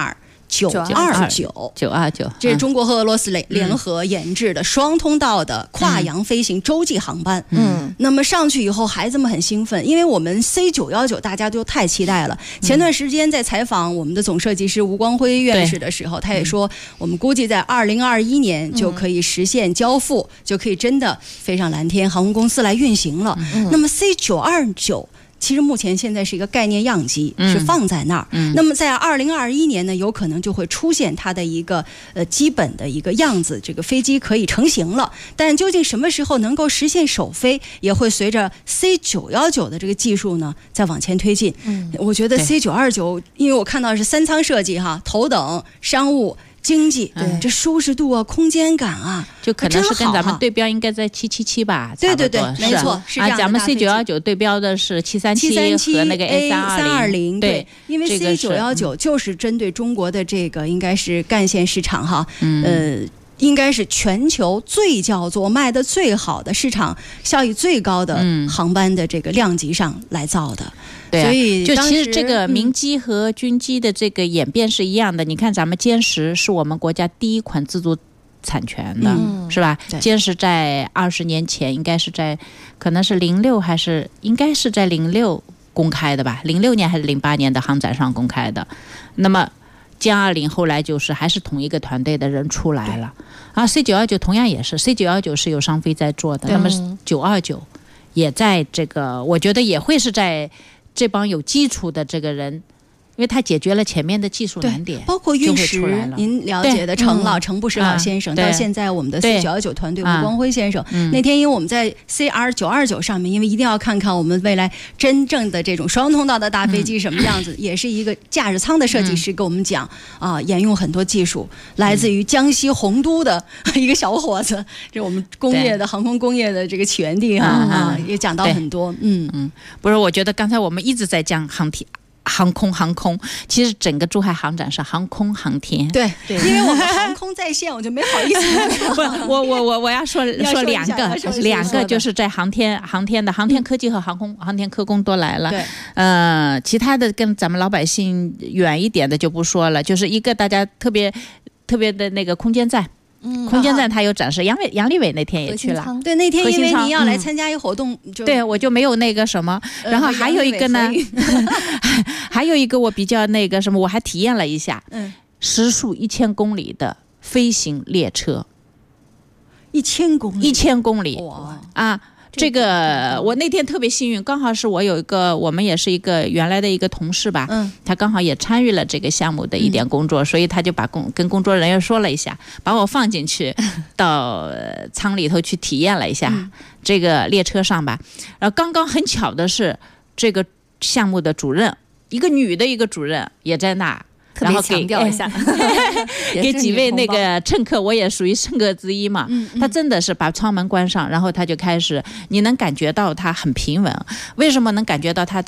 CR929，这是中国和俄罗斯联合研制的双通道的跨洋飞行洲际航班。那么上去以后，孩子们很兴奋，因为我们 C919大家都太期待了。前段时间在采访我们的总设计师吴光辉院士的时候，他也说，我们估计在2021年就可以实现交付，就可以真的飞上蓝天，航空公司来运行了。那么 C929其实目前现在是一个概念样机，是放在那儿。那么在2021年呢，有可能就会出现它的一个基本的一个样子，这个飞机可以成型了。但究竟什么时候能够实现首飞，也会随着 C919的这个技术呢再往前推进。我觉得 C929，因为我看到是3舱设计哈，头等、商务、经济，这舒适度空间感就可能是跟咱们对标应该在777吧。 对，没错，是这样的。 咱们 C919对标的是737和那个 A320。 对，因为 C919就是针对中国的这个应该是干线市场哈，应该是全球最叫做卖的最好的、市场效益最高的航班的这个量级上来造的。 对， 所以就其实这个民机和军机的这个演变是一样的。你看咱们歼10是我们国家第一款自主产权的，是吧？歼10在20年前应该是在可能是06还是应该是在06公开的吧，06年还是08年的航展上公开的。那么歼20后来就是还是同一个团队的人出来了C919同样也是 C919是有商飞在做的，那么929也在这个，我觉得也会是在这帮有基础的这个人，因为他解决了前面的技术难点， 包括运10，您了解的程不识老先生，到现在我们的 C919团队吴光辉先生，那天因为我们在 CR929上面，因为一定要看看我们未来真正的这种双通道的大飞机什么样子，也是一个驾驶舱的设计师跟我们讲沿用很多技术，来自于江西洪都的一个小伙子，这我们工业的航空工业的这个起源地也讲到很多。 不是，我觉得刚才我们一直在讲航空，其实整个珠海航展是航空航天。 对，因为我们航空在线，我就没好意思。 不，我要说两个，就是在航天的航天科技和航天科工都来了。 对， 其他的跟咱们老百姓远一点的就不说了，就是一个大家特别的那个空间站。空间站他有展示，杨利伟那天也去了。 对，那天因为你要来参加一活动， 对我就没有那个什么。然后还有一个呢，还有一个我比较那个什么，我还体验了一下，时速1000公里的飞行列车。1000公里啊！这个我那天特别幸运，刚好是我们也是一个原来的一个同事吧，他刚好也参与了这个项目的一点工作，所以他就跟工作人员说了一下，把我放进去到舱里头去体验了一下这个列车上吧。然后刚刚很巧的是，这个项目的主任，一个女的一个主任也在那。然后强调一下， 给几位那个乘客，我也属于乘客之一嘛。他真的是把舱门关上，然后他就开始，你能感觉到他很平稳。为什么能感觉到他在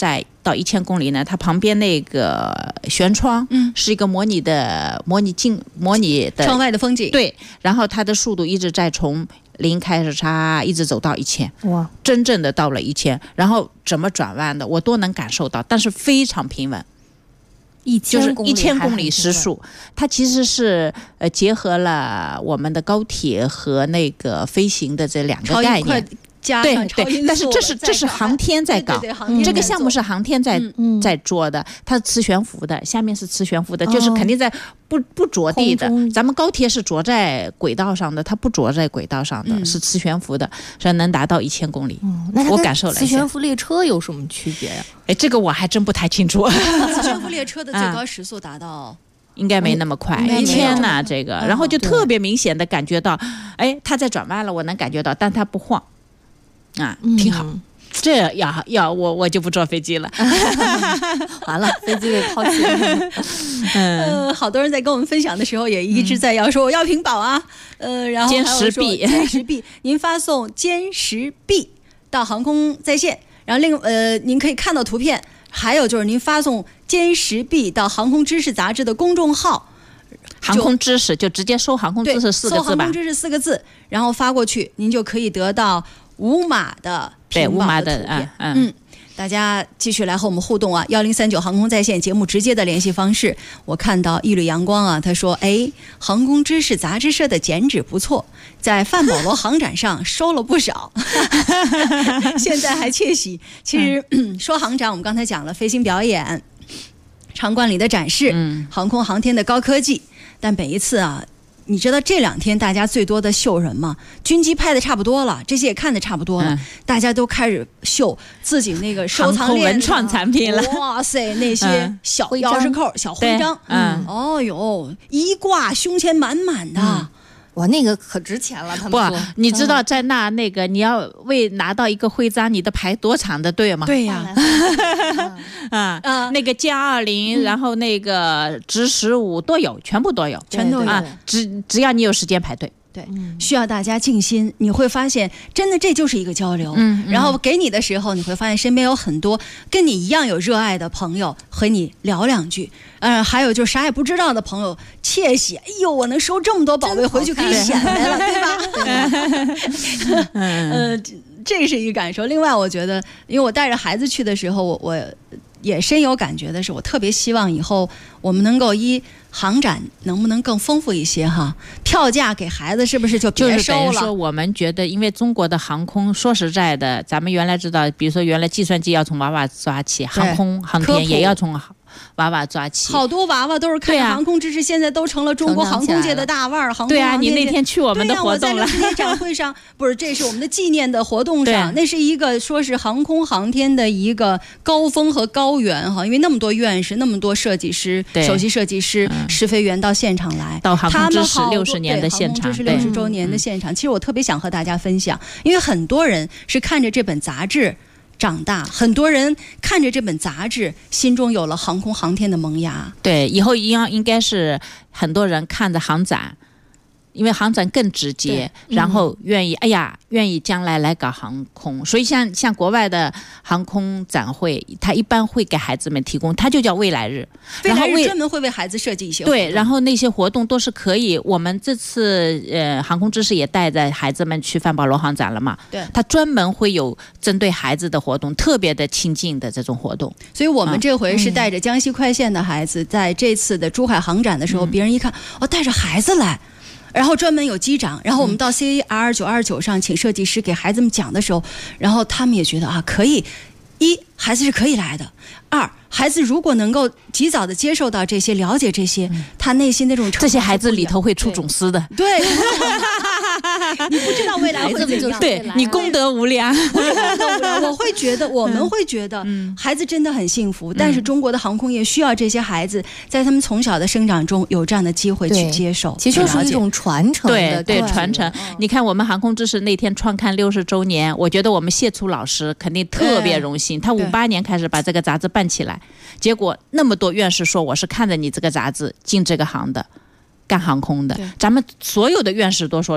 到1000公里呢？它旁边那个舷窗，是一个模拟的窗外的风景。 对，然后它的速度一直在从0开始一直走到1000，哇，真正的到了1000，然后怎么转弯的我都能感受到，但是非常平稳。就是1000公里时速，它其实是结合了我们的高铁和那个飞行的这2个概念。对，但是这是航天在搞，这个项目是航天在做的，它是磁悬浮的，下面是磁悬浮的，就是肯定在不着地的。咱们高铁是着在轨道上的，它不着在轨道上的，是磁悬浮的，所以能达到1000公里。我感受了一下。 磁悬浮列车有什么区别呀？ 这个我还真不太清楚。 磁悬浮列车的最高时速达到。 应该没那么快，1000呐，这个，然后就特别明显的感觉到，它在转弯了，我能感觉到，但它不晃。挺好。这要我就不坐飞机了。 完了，飞机被抛弃了。 好多人在跟我们分享的时候也一直在要说我要屏保啊，然后还有说歼十 B， 您发送歼十 B 到航空在线，然后您可以看到图片，还有就是您发送歼十 B 到航空知识杂志的公众号。 航空知识就直接搜航空知识4个字吧， 搜航空知识4个字，然后发过去，您就可以得到无码的屏保的图片。大家继续来和我们互动啊！1039航空在线节目直接的联系方式，我看到一缕阳光啊，他说：“航空知识杂志社的剪纸不错，在范保罗航展上收了不少，现在还窃喜。”其实说航展，我们刚才讲了飞行表演、场馆里的展示、航空航天的高科技，但每一次啊。你知道这2天大家最多的秀人吗？军机拍的差不多了，这些也看的差不多了，大家都开始秀自己那个收藏链文创产品了。 哇塞，那些小钥匙扣、小徽章，哦哟，一挂胸前满满的。 哇，那个可值钱了，他们说。 不，你知道在那个你要为拿到一个徽章，你得排多长的队吗？ 对呀， 那个歼20，然后那个直15都有，全部都有， 全都有啊！ 只要你有时间排队。 对，需要大家静心，你会发现真的这就是一个交流。然后给你的时候，你会发现身边有很多跟你一样有热爱的朋友和你聊2句。还有就是啥也不知道的朋友窃喜，哎呦，我能收这么多宝贝回去可以显摆了，对吧？这是一个感受。另外，我觉得，因为我带着孩子去的时候，我也深有感觉的是，我特别希望以后我们能够航展能不能更丰富一些哈？票价给孩子是不是就别收了？ 就是等于说，我们觉得，因为中国的航空，说实在的，咱们原来知道，比如说原来计算机要从娃娃抓起，航天也要从娃娃抓起， 好多娃娃都是看着航空知识，现在都成了中国航空界的大腕儿。 对啊，你那天去我们的活动了， 我在60年展会上，不是，这是我们的纪念的活动上，那是一个说是航空航天的一个高峰和高原哈，因为那么多院士、那么多设计师、首席设计师、试飞员到现场来， 到航空知识60年的现场， 航空知识60周年的现场。其实我特别想和大家分享，因为很多人是看着这本杂志长大，很多人看着这本杂志，心中有了航空航天的萌芽。 对，以后应该是很多人看着航展，因为航展更直接，然后愿意将来来搞航空。所以像国外的航空展会，它一般会给孩子们提供，它就叫未来日。 未来日专门会为孩子设计一些活动。 对，然后那些活动都是可以。我们这次航空知识也带着孩子们去范保罗航展了嘛。 对， 它专门会有针对孩子的活动，特别的亲近的这种活动。 所以我们这回是带着江西快线的孩子，在这次的珠海航展的时候，别人一看，带着孩子来。然后专门有机长，然后我们到 CAR929 上请设计师给孩子们讲的时候，然后他们也觉得可以，孩子是可以来的；2，孩子如果能够及早的接受到这些、了解这些，他内心那种这些孩子里头会出种丝的。 对，你不知道未来会怎样， 对你功德无量。 我会觉得，我们会觉得，孩子真的很幸福。但是中国的航空业需要这些孩子，在他们从小的生长中有这样的机会去接受， 其实就是一种传承的， 对传承。你看，我们航空知识那天创刊60周年，我觉得我们谢楚老师肯定特别荣幸。他58年开始把这个杂志办起来，结果那么多院士说我是看着你这个杂志进这个行的。干航空的，咱们所有的院士都说这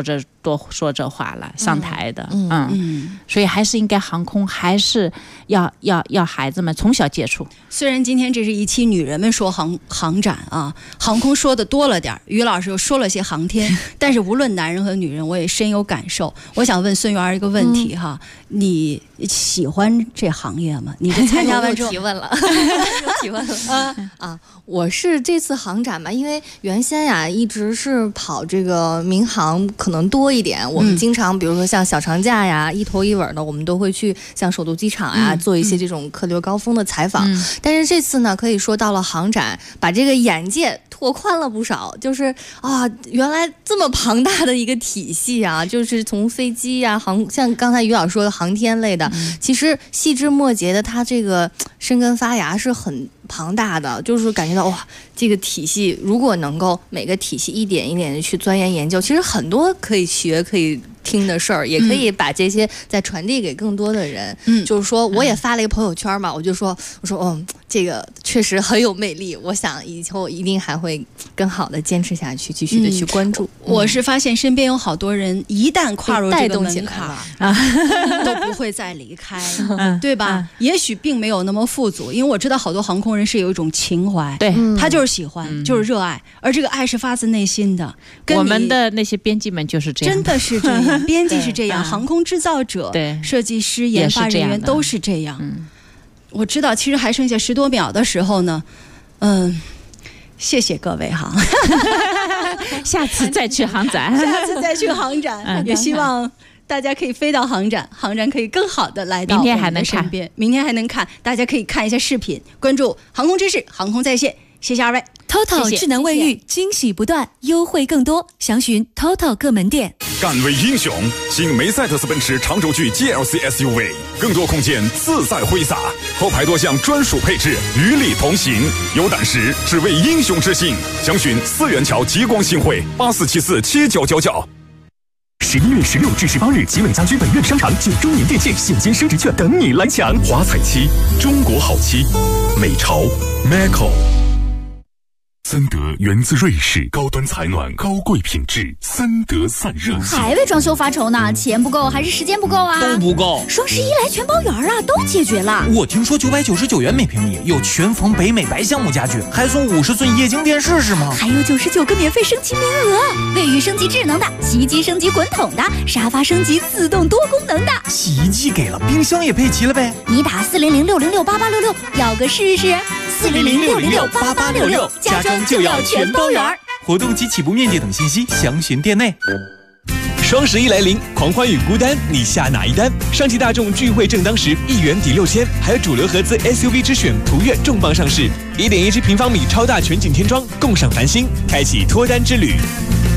多说这话了，上台的，所以还是应该航空还是要孩子们从小接触。 虽然今天这是一期女人们说航展啊，航空说的多了点，于老师又说了些航天，但是无论男人和女人，我也深有感受。我想问孙媛一个问题哈，你喜欢这行业吗？你这参加完之后提问了，提问了我是这次航展吧，因为原先呀一直是跑这个民航可能多一点，我们经常比如说像小长假呀，一头一尾的，我们都会去像首都机场呀做一些这种客流高峰的采访。但是这次呢，可以说到了航展，把这个眼界拓宽了不少，就是原来这么庞大的一个体系啊，就是从飞机呀、像刚才于老师说的航天类的，其实细枝末节的，它这个生根发芽是很庞大的，就是感觉到哇，这个体系如果能够每个体系一点一点的去钻研研究，其实很多可以学可以听的事儿，也可以把这些再传递给更多的人。就是说我也发了一个朋友圈嘛，我说这个确实很有魅力，我想以后一定还会更好的坚持下去，继续的去关注。 我是发现身边有好多人一旦跨入这个门槛都不会再离开，对吧？也许并没有那么富足，因为我知道好多航空人是有一种情怀， 对， 他就是喜欢，就是热爱，而这个爱是发自内心的。 我们的那些编辑们就是这样， 真的是这样，编辑是这样，航空制造者、设计师、研发人员都是这样。我知道，其实还剩下10多秒的时候呢，谢谢各位哈， 下次再去航展， 也希望大家可以飞到航展，航展可以更好的来到我们的身边。明天还能看，大家可以看一下视频，关注航空知识、航空在线。谢谢二位。 TOTO 智能卫浴，惊喜不断，优惠更多，详询 TOTO 各门店。 敢为英雄，新梅赛德斯奔驰长轴距 GLC SUV， 更多空间自在挥洒，后排多项专属配置与你同行。有胆识，只为英雄之心。详询4元桥极光新会84747999。 11月16至18日，集美家居本院商场9周年店庆现金升值券等你来抢。 华彩漆，中国好漆，美潮 Macco。森德源自瑞士，高端采暖，高贵品质，森德散热器。 还为装修发愁呢？钱不够还是时间不够啊？ 都不够。 双11来全包圆啊，都解决了。 我听说999元每平米有全缝北美白橡木家具，还送50寸液晶电视是吗？ 还有99个免费升级名额，卫浴升级智能的，洗衣机升级滚筒的，沙发升级自动多功能的。 洗衣机给了，冰箱也配齐了呗？ 你打40060688866，要个试试。40060688866，家装就要全包圆。 活动及起步面积等信息详询店内。 双11来临，狂欢与孤单，你下哪一单？上汽大众聚会正当时，1元抵6000，还有主流合资 SUV 之选途岳重磅上市，1.17平方米超大全景天窗，共赏繁星，开启脱单之旅。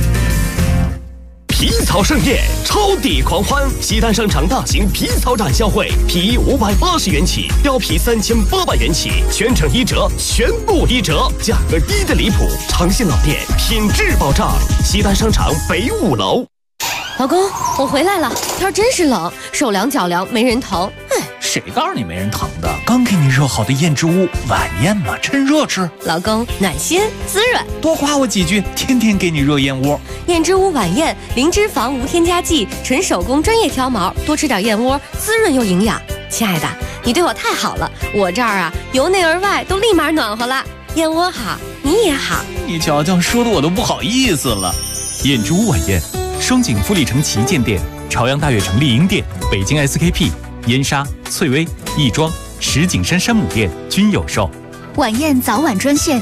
皮草盛宴，超抵狂欢！西单商场大型皮草展销会，皮衣580元起，貂皮3800元起，全程1折，全部1折，价格低的离谱。诚信老店，品质保障。西单商场北5楼。 老公，我回来了，天真是冷，手凉脚凉没人疼。 谁告诉你没人疼的？刚给你热好的燕之屋晚宴嘛，趁热吃。 老公暖心滋润， 多夸我几句，天天给你热燕窝。 燕之屋晚宴，零脂肪无添加剂，纯手工专业挑毛，多吃点燕窝，滋润又营养。亲爱的，你对我太好了，我这儿啊由内而外都立马暖和了。燕窝好，你也好。 你瞧瞧，说的我都不好意思了。燕之屋晚宴，双井富力城旗舰店、朝阳大悦城丽婴店、北京 SKP、燕莎、翠微、亦庄、石景山山姆店均有售。 晚宴早晚专线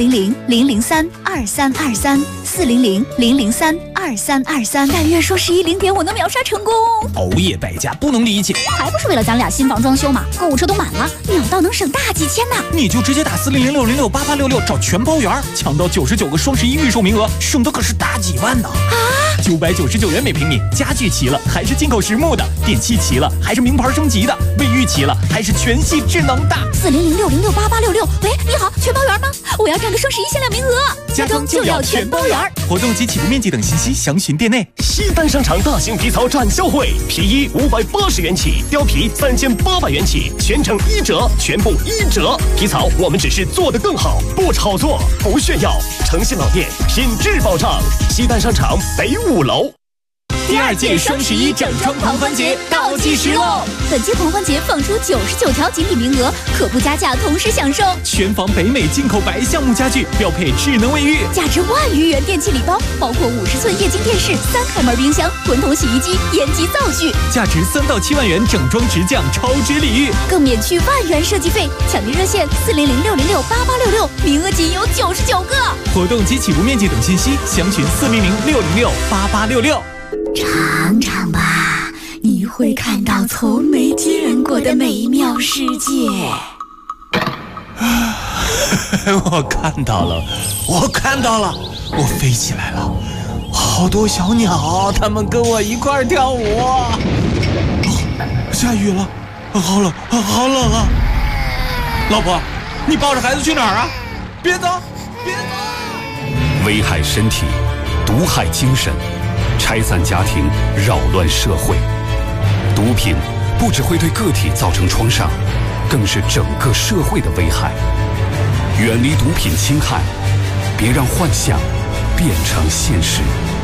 400-003-2323，400-003-2323。但愿说11零点我能秒杀成功。 熬夜败家不能理解， 还不是为了咱俩新房装修嘛？购物车都满了，秒到能省大几千呢。 你就直接打40060688866找全包圆，抢到99个双11预售名额，省的可是大几万呢。999元每平米，家具齐了还是进口实木的，电器齐了还是名牌升级的，卫浴齐了还是全系智能的。 40060688866，喂，你好，全包圆吗？我要占个双11限量名额， 家装就要全包圆。活动及起步面积等信息详询店内。 西单商场大型皮草展销会，皮衣580元起，貂皮3800元起，全程1折，全部1折。皮草我们只是做得更好，不炒作，不炫耀。诚信老店，品质保障。西单商场北5楼。 第2届双11整装狂欢节倒计时喽！ 本届狂欢节放出99条锦鲤名额，可不加价同时享受全房北美进口白橡木家具，标配智能卫浴， 价值10000余元电器礼包，包括50寸液晶电视、3开门冰箱、滚筒洗衣机、烟机灶具， 价值3到7万元整装直降超值礼遇， 更免去10000元设计费。抢订热线400-606-8866，名额仅有99个。 活动及起步面积等信息详询400-606-8866。 尝尝吧，你会看到从没见过的美妙世界。 我看到了，我飞起来了，好多小鸟，它们跟我一块儿跳舞。下雨了，好冷啊！老婆，你抱着孩子去哪儿啊？别走！ 危害身体，毒害精神，拆散家庭，扰乱社会。毒品不只会对个体造成创伤，更是整个社会的危害。远离毒品侵害，别让幻想变成现实。